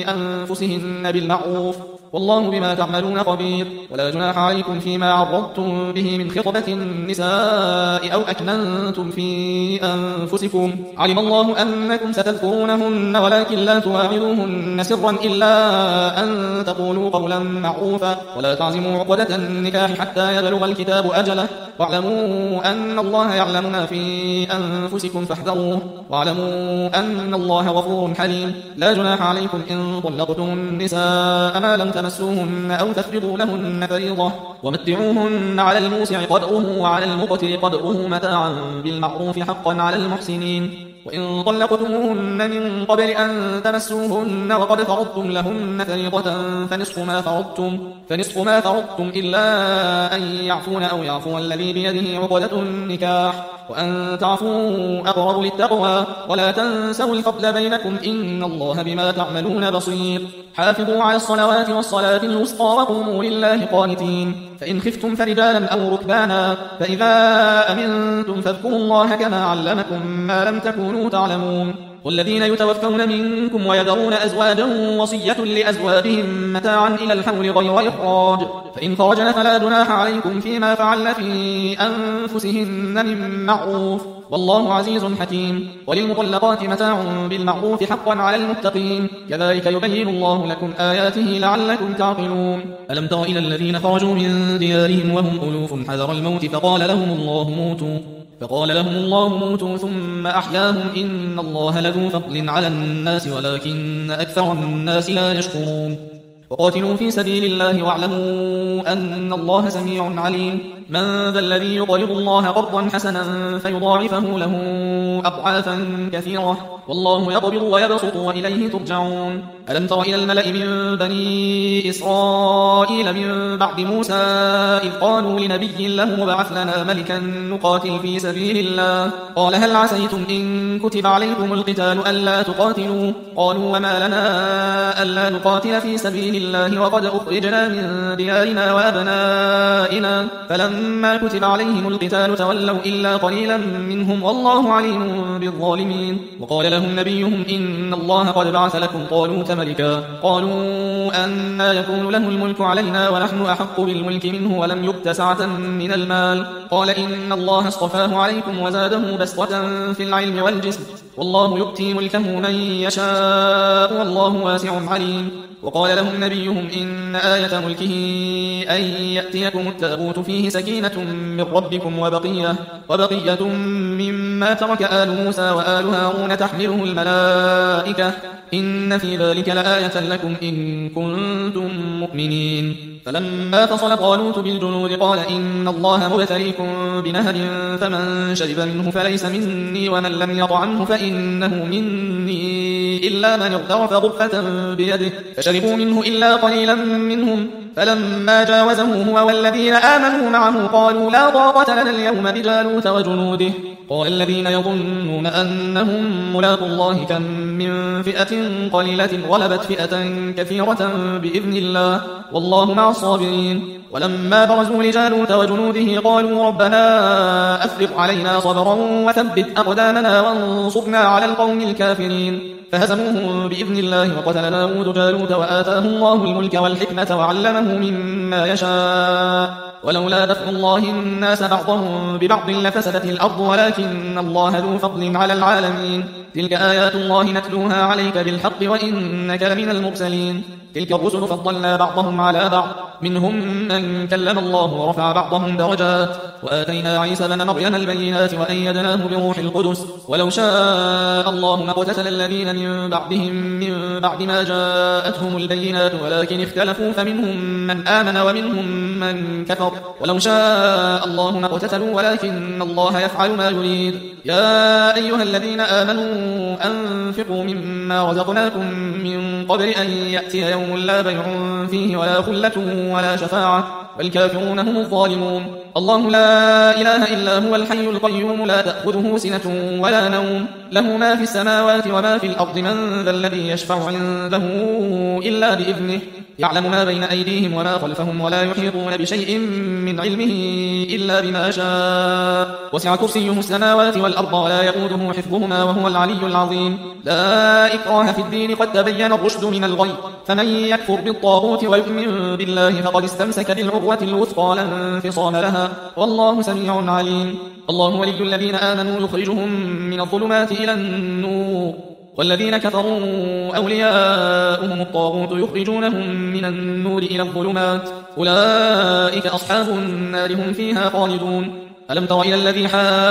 أنفسهن بالمعروف والله بما تعملون خبير. ولا جناح عليكم فيما عرضتم به من خطبة النساء أو أكننتم في أنفسكم علم الله أنكم ستذكرونهن ولكن لا تواعدوهن سرا إلا أن تقولوا قولا معروفا ولا تعزموا عقدة النكاح حتى يبلغ الكتاب أجله واعلموا أن الله يعلم ما في أنفسكم فاحذروه واعلموا أن الله غفور حليم. لا جناح عليكم إن طلقتم النساء ما لم تمسوهن أو تفرضوا لهن فريضة ومتعوهن على الموسع قدره وعلى المقتر قدره متاعا بالمعروف حقا على المحسنين. وإن طلقتموهن من قبل أن تمسوهن وقد فرضتم لهن فريضة فنصف ما فرضتم فنصف ما فرضتم إلا أن يعفون أو يعفو الذي بيده عقدة النكاح وأن تعفوا أقرب للتقوى ولا تنسوا الفضل بينكم إن الله بما تعملون بصير. حافظوا على الصلوات والصلاة الوسطى وقوموا لله قانتين. فإن خفتم فرجالا أو ركبانا فإذا أمنتم فاذكروا الله كما علمكم ما لم تكونوا تعلمون. والذين يتوفون منكم ويذرون أزواجا وصية لأزواجهم متاعا إلى الحول غير إخراج فإن خرجن فلا جناح عليكم فيما فعلن في أنفسهن من معروف والله عزيز حكيم. وللمطلقات متاع بالمعروف حقا على المتقين كذلك يبين الله لكم آياته لعلكم تعقلون. ألم تر إلى الذين خرجوا من ديارهم وهم ألوف حذر الموت فقال لهم الله موتوا فقال لهم الله موتوا ثم أحياهم إن الله لذو فضل على الناس ولكن أكثر الناس لا يشكرون. وقاتلوا في سبيل الله واعلموا أن الله سميع عليم. من ذا الذي يقرض الله قرضا حسنا فيضاعفه له أضعافا كثيرة والله يقبض ويبسط وإليه ترجعون. ألم تر إلى الملأ من بني إسرائيل من بعد موسى إذ قالوا لنبي له ابعث لنا ملكا نقاتل في سبيل الله قال هل عسيتم إن كتب عليكم القتال ألا تقاتلوا قالوا وما لنا ألا نقاتل في سبيل الله وقد أخرجنا من ديارنا وأبنائنا فلما كتب عليهم القتال تولوا إلا قليلا منهم والله عليم بالظالمين. وقال لهم نبيهم إن الله قد بعث لكم طالوت ملكا قالوا أنى يكون له الملك علينا ونحن أحق بالملك منه ولم يؤت سعة من المال قال إن الله اصطفاه عليكم وزاده بسطة في العلم والجسم والله يؤتي ملكه من يشاء والله واسع عليم. وقال لهم نبيهم إن آية ملكه أن يأتيكم التابوت فيه سكينة من ربكم وبقية, وبقية مما ترك آل موسى وآل هارون تحمله الملائكة إن في ذلك لآية لكم إن كنتم مؤمنين. فلما فصل طالوت بالجنود قال إن الله مبتليكم بنهر فمن شرب منه فليس مني ومن لم يطعمه فإنه مني إلا من اغترف غرفة بيده فشربوا منه إلا قليلا منهم فلما جاوزه هو والذين آمنوا معه قالوا لا طاقة لنا اليوم بجالوت وجنوده قال الذين يظنون أنهم ملاقو الله كم من فئة قليلة غلبت فئة كثيرة بإذن الله والله مع الصابرين. ولما برزوا لجالوت وجنوده قالوا ربنا أفرغ علينا صبرا وثبت أقدامنا وانصرنا على القوم الكافرين فهزموهم بإذن الله وقتل داود جالوت وآتاه الله الملك والحكمة وعلمه مما يشاء ولولا دفع الله الناس بعضهم ببعض لفسدت الأرض ولكن الله ذو فضل على العالمين. تلك آيات الله نتلوها عليك بالحق وإنك لمن المرسلين. تلك الرسل فضلنا بعضهم على بعض منهم من كلم الله ورفع بعضهم درجات وآتينا عيسى بن مريم البينات وأيدناه بروح القدس ولو شاء الله ما اقتتل الذين من بعدهم من بعد ما جاءتهم البينات ولكن اختلفوا فمنهم من آمن ومنهم من كفر ولو شاء الله ما اقتتلوا ولكن الله يفعل ما يريد. يا أيها الذين آمنوا أنفقوا مما رزقناكم من قبل أن يأتي يوم لا بيع فيه ولا خلة ولا شفاعة والكافرون هم الظالمون. الله لا إله إلا هو الحي القيوم لا تأخذه سنة ولا نوم له ما في السماوات وما في الأرض من ذا الذي يشفع عنده إلا بإذنه يعلم ما بين أيديهم وما خلفهم ولا يحيطون بشيء من علمه إلا بما شاء وسع كرسيه السماوات والأرض ولا يؤوده حفظهما وهو العلي العظيم. لا إكراه في الدين قد تبين الرشد من الغي فمن يكفر بالطاغوت ويؤمن بالله فقد استمسك بالعروة الوثقى لا انفصام لها والله سميع عليم. الله ولي الذين آمنوا يخرجهم من الظلمات إلى النور والذين كفروا أولياؤهم الطاغوت يخرجونهم من النور إلى الظلمات أولئك أصحاب النار هم فيها خالدون. ألم تر إلى الذي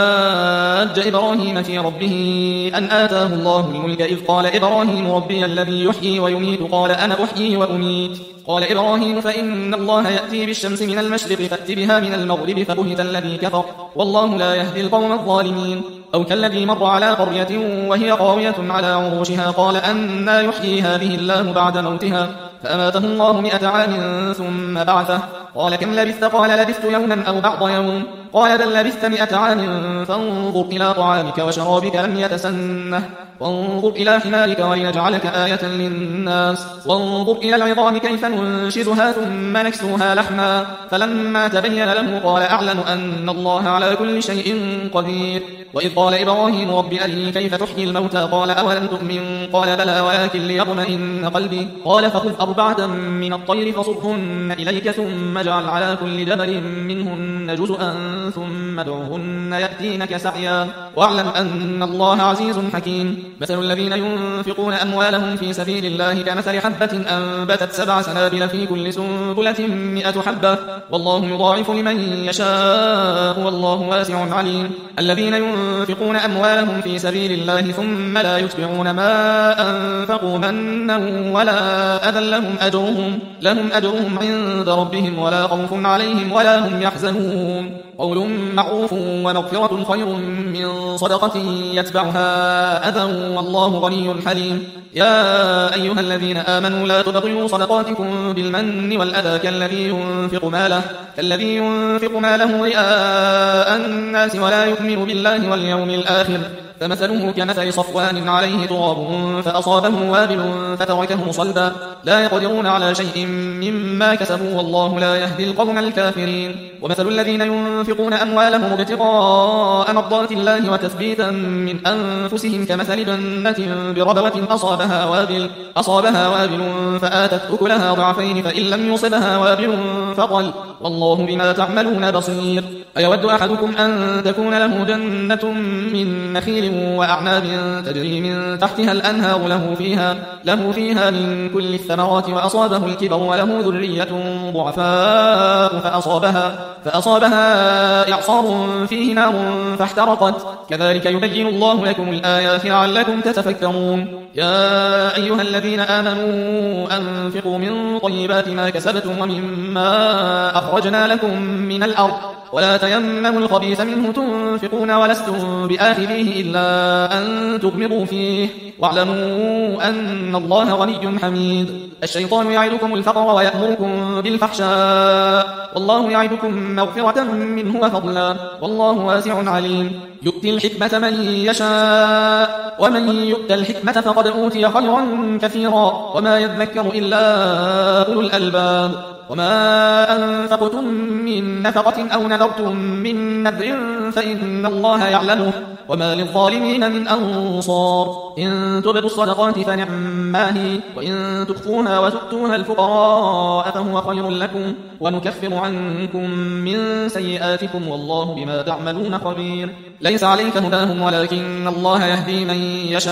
حاج إبراهيم في ربه أن آتاه الله الملك إذ قال إبراهيم ربي الذي يحيي ويميت قال أنا أحيي وأميت قال إبراهيم فإن الله يأتي بالشمس من المشرق فأت بها من المغرب فبهت الذي كفر والله لا يهدي القوم الظالمين. أو كالذي مر على قرية وهي قاوية على عروشها قال أنى يحيي هذه الله بعد موتها فأماته الله مئة عام ثم بعثه قال كم لبثت قال لبثت يوما أو بعض يوم قال بل لبثت مئة عام فانظر إلى طعامك وشرابك لم يتسنه وانظر إلى حمارك ولنجعلك آية للناس وانظر إلى العظام كيف ننشزها ثم نكسوها لحما فلما تبين له قال أعلم أن الله على كل شيء قدير. وإذ قال إبراهيم رب أرني كيف تحيي الموتى قال أولم تؤمن قال بلى ولكن ليطمئن قلبي قال فخذ أربعة من الطير فصرهن إليك ثم اجعل على كل جبل منهن جزءا ثم ادعهن يأتينك سعيا واعلم أن الله عزيز حكيم. مثل الذين ينفقون أموالهم في سبيل الله كمثل حبة أنبتت سبع سنابل في كل سنبلة مئة حبة والله يضاعف لمن يشاء والله واسع عليم. الذين ينفقون أموالهم في سبيل الله ثم لا يتبعون ما أنفقوا منا ولا أذى لهم أجرهم, لهم أجرهم عند ربهم ولا خوف عليهم ولا هم يحزنون. قول معروف ومغفرة خير من صدقة يتبعها أذى والله غني حليم. يا أيها الذين آمنوا لا تبطلوا صدقاتكم بالمن والأذى كالذي ينفق ماله, كالذي ينفق ماله رئاء الناس ولا يؤمن بالله واليوم الآخر, فمثله كمثل صفوان عليه تراب فأصابه وابل فتركه صلبا, لا يقدرون على شيء مما كسبوا والله لا يهدي القوم الكافرين. ومثل الذين ينفقون أموالهم ابتغاء مرضات الله وتثبيتا من أنفسهم كمثل جنة بربوة أصابها وابل, أصابها وابل فآتت أكلها ضعفين فإن لم يصبها وابل فطل, والله بما تعملون بصير. أيود أحدكم أن تكون له جنة من نخيل وأعناب تجري من تحتها الأنهار له فيها, له فيها من كل الثمرات وأصابه الكبر وله ذرية ضعفاء فأصابها, فأصابها إعصار فيه نار فاحترقت, كذلك يبين الله لكم الآيات لعلكم تتفكرون. يا أيها الذين آمنوا أنفقوا من طيبات ما كسبتم ومما أخرجنا لكم من الأرض ولا تيمموا الخبيث منه تنفقون ولستم بآخذيه إلا أن تغمضوا فيه واعلموا أن الله غني حميد. الشيطان يعدكم الفقر ويأمركم بالفحشاء والله يعدكم مغفرة منه وفضلا والله واسع عليم. يؤتي الحكمة من يشاء ومن يؤت الحكمة فقد أوتي خيرا كثيرا وما يذكر إلا أولو الألباب. وما أنفقتم من نفقة أو نذرتم من نذر فإن الله يعلمه وما للظالمين من أنصار. إن تبدوا الصدقات فنعما هي وإن تخفوها وتؤتوها الفقراء فهو خير لكم ونكفر عنكم من سيئاتكم والله بما تعملون خبير. ليس عليك هداهم ولكن الله يهدي من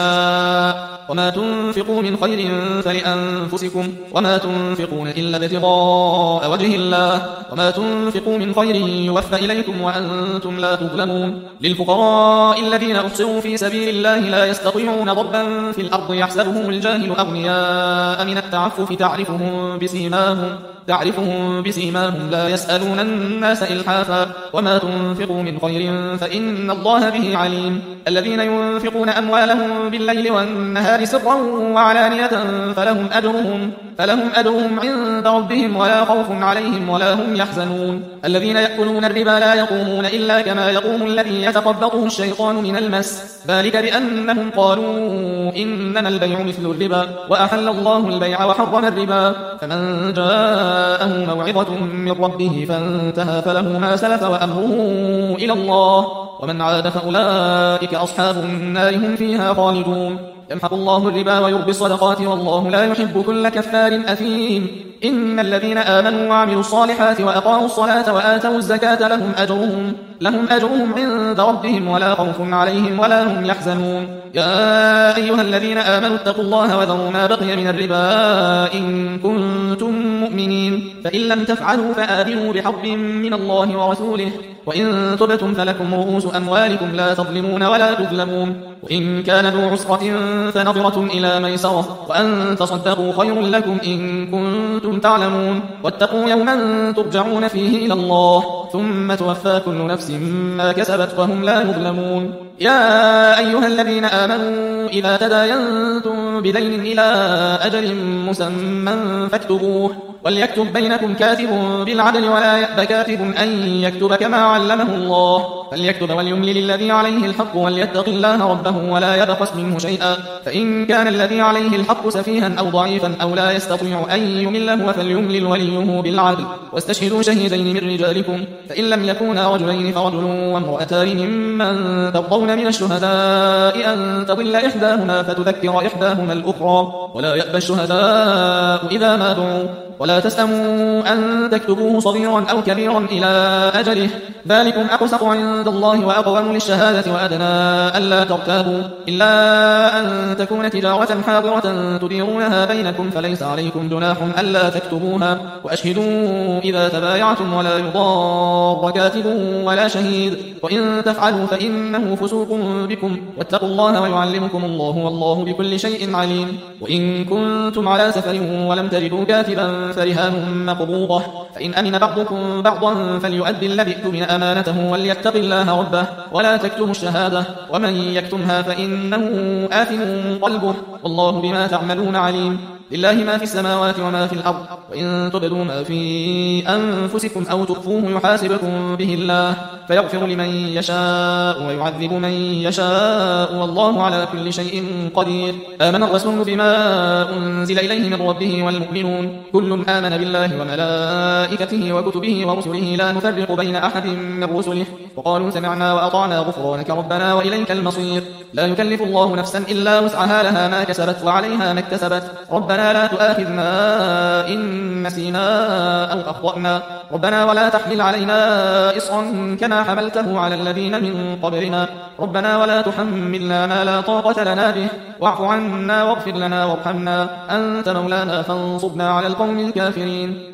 يشاء وما تنفقوا من خير فلأنفسكم وما تنفقون إلا ابتغاء وجه الله وما تنفقوا من خير يوفى إليكم وأنتم لا تظلمون. للفقراء الذين أحصروا في سبيل الله لا يستطيعون ضربا في الأرض يحسبهم الجاهل أغنياء من التعفف تعرفهم بسيماهم تعرفهم بسيماهم لا يسألون الناس إلحافا وما تنفقوا من خير فإن الله به عليم. الذين ينفقون أموالهم بالليل والنهار سرا وعلانية فلهم أجرهم فلهم أجرهم عند ربهم ولا خوف عليهم ولا هم يحزنون. الذين يأكلون الربا لا يقومون إلا كما يقوم الذي يتخبطه الشيطان من المس ذلك بأنهم قالوا إنما البيع مثل الربا وأحل الله البيع وحرم الربا. فمن جاءه موعظة من ربه فانتهى فله ما سلف وأمره إلى الله ومن عاد فأولئك أصحاب النار هم فيها خالدون. يمحق الله الربا ويربي الصدقات والله لا يحب كل كفار أثيم. إن الذين آمنوا وعملوا الصالحات وأقاموا الصلاة وآتوا الزكاة لهم أجرهم لهم أجرهم عند ربهم ولا خوف عليهم ولا هم يحزنون. يا أيها الذين آمنوا اتقوا الله وذروا ما بقي من الربا إن كنتم مؤمنين فإن لم تفعلوا فآذنوا بحرب من الله ورسوله وإن تبتم فلكم رؤوس أموالكم لا تظلمون ولا تظلمون. وإن كان ذو عسرة فنظرة إلى ميسرة وأن تصدقوا خير لكم إن كنتم تعلمون. واتقوا يوما ترجعون فيه إلى الله ثم توفى كل نفس ما كسبت وهم لا يظلمون. يا أيها الذين آمنوا إذا تداينتم بدين إلى أجل مسمى فاكتبوه وليكتب بينكم كاتب بالعدل ولا يأب كاتب أن يكتب كما علمه الله فليكتب وليملل الذي عليه الحق وليتق الله ربه ولا يبخس منه شيئا فإن كان الذي عليه الحق سفيها أو ضعيفا أو لا يستطيع أن يمله فليملل وليه بالعدل واستشهدوا شهيدين من رجالكم فإن لم يكونا رجلين فرجل وامرأتان ممن ترضون من الشهداء أن تضل إحداهما فتذكر إحداهما الأخرى ولا يأبى الشهداء إذا ما دعوا ولا تسأموا أن تكتبوه صغيرا أو كبيرا إلى أجله ذلكم أقسط عند الله وأقوم للشهادة وأدنى ألا ترتابوا إلا أن تكون تجارة حاضرة تديرونها بينكم فليس عليكم جناح ألا تكتبوها وأشهدوا إذا تبايعتم ولا يضار كاتب ولا شهيد وإن تفعلوا فإنه فسوق بكم واتقوا الله ويعلمكم الله والله بكل شيء عليم. وإن كنتم على سفر ولم تجدوا كاتبا فرهان مقبوضة فإن أمن بعضكم بعضا فليؤدي الذي اؤتمن أمانته وليتق الله ربه ولا تكتموا الشهادة ومن يكتمها فإنه آثم قلبه والله بما تعملون عليم. لله ما في السماوات وما في الأرض وإن تبدوا ما في أنفسكم أو تخفوه يحاسبكم به الله فيغفر لمن يشاء ويعذب من يشاء والله على كل شيء قدير. آمن الرسول بما أنزل إليه من ربه والمؤمنون كل آمن بالله وملائكته وكتبه ورسله لا نفرق بين أحد من رسله وقالوا سمعنا وأطعنا غفرانك ربنا وإليك المصير. لا يكلف الله نفسا إلا وسعها لها ما كسبت وعليها ما اكتسبت ربنا لا تؤاخذنا إن نسينا أو أخطأنا ربنا ولا تحمل علينا إصرا كما حملته على الذين من قبلنا ربنا ولا تحملنا ما لا طاقة لنا به واعف عنا واغفر لنا وارحمنا أنت مولانا فانصرنا على القوم الكافرين.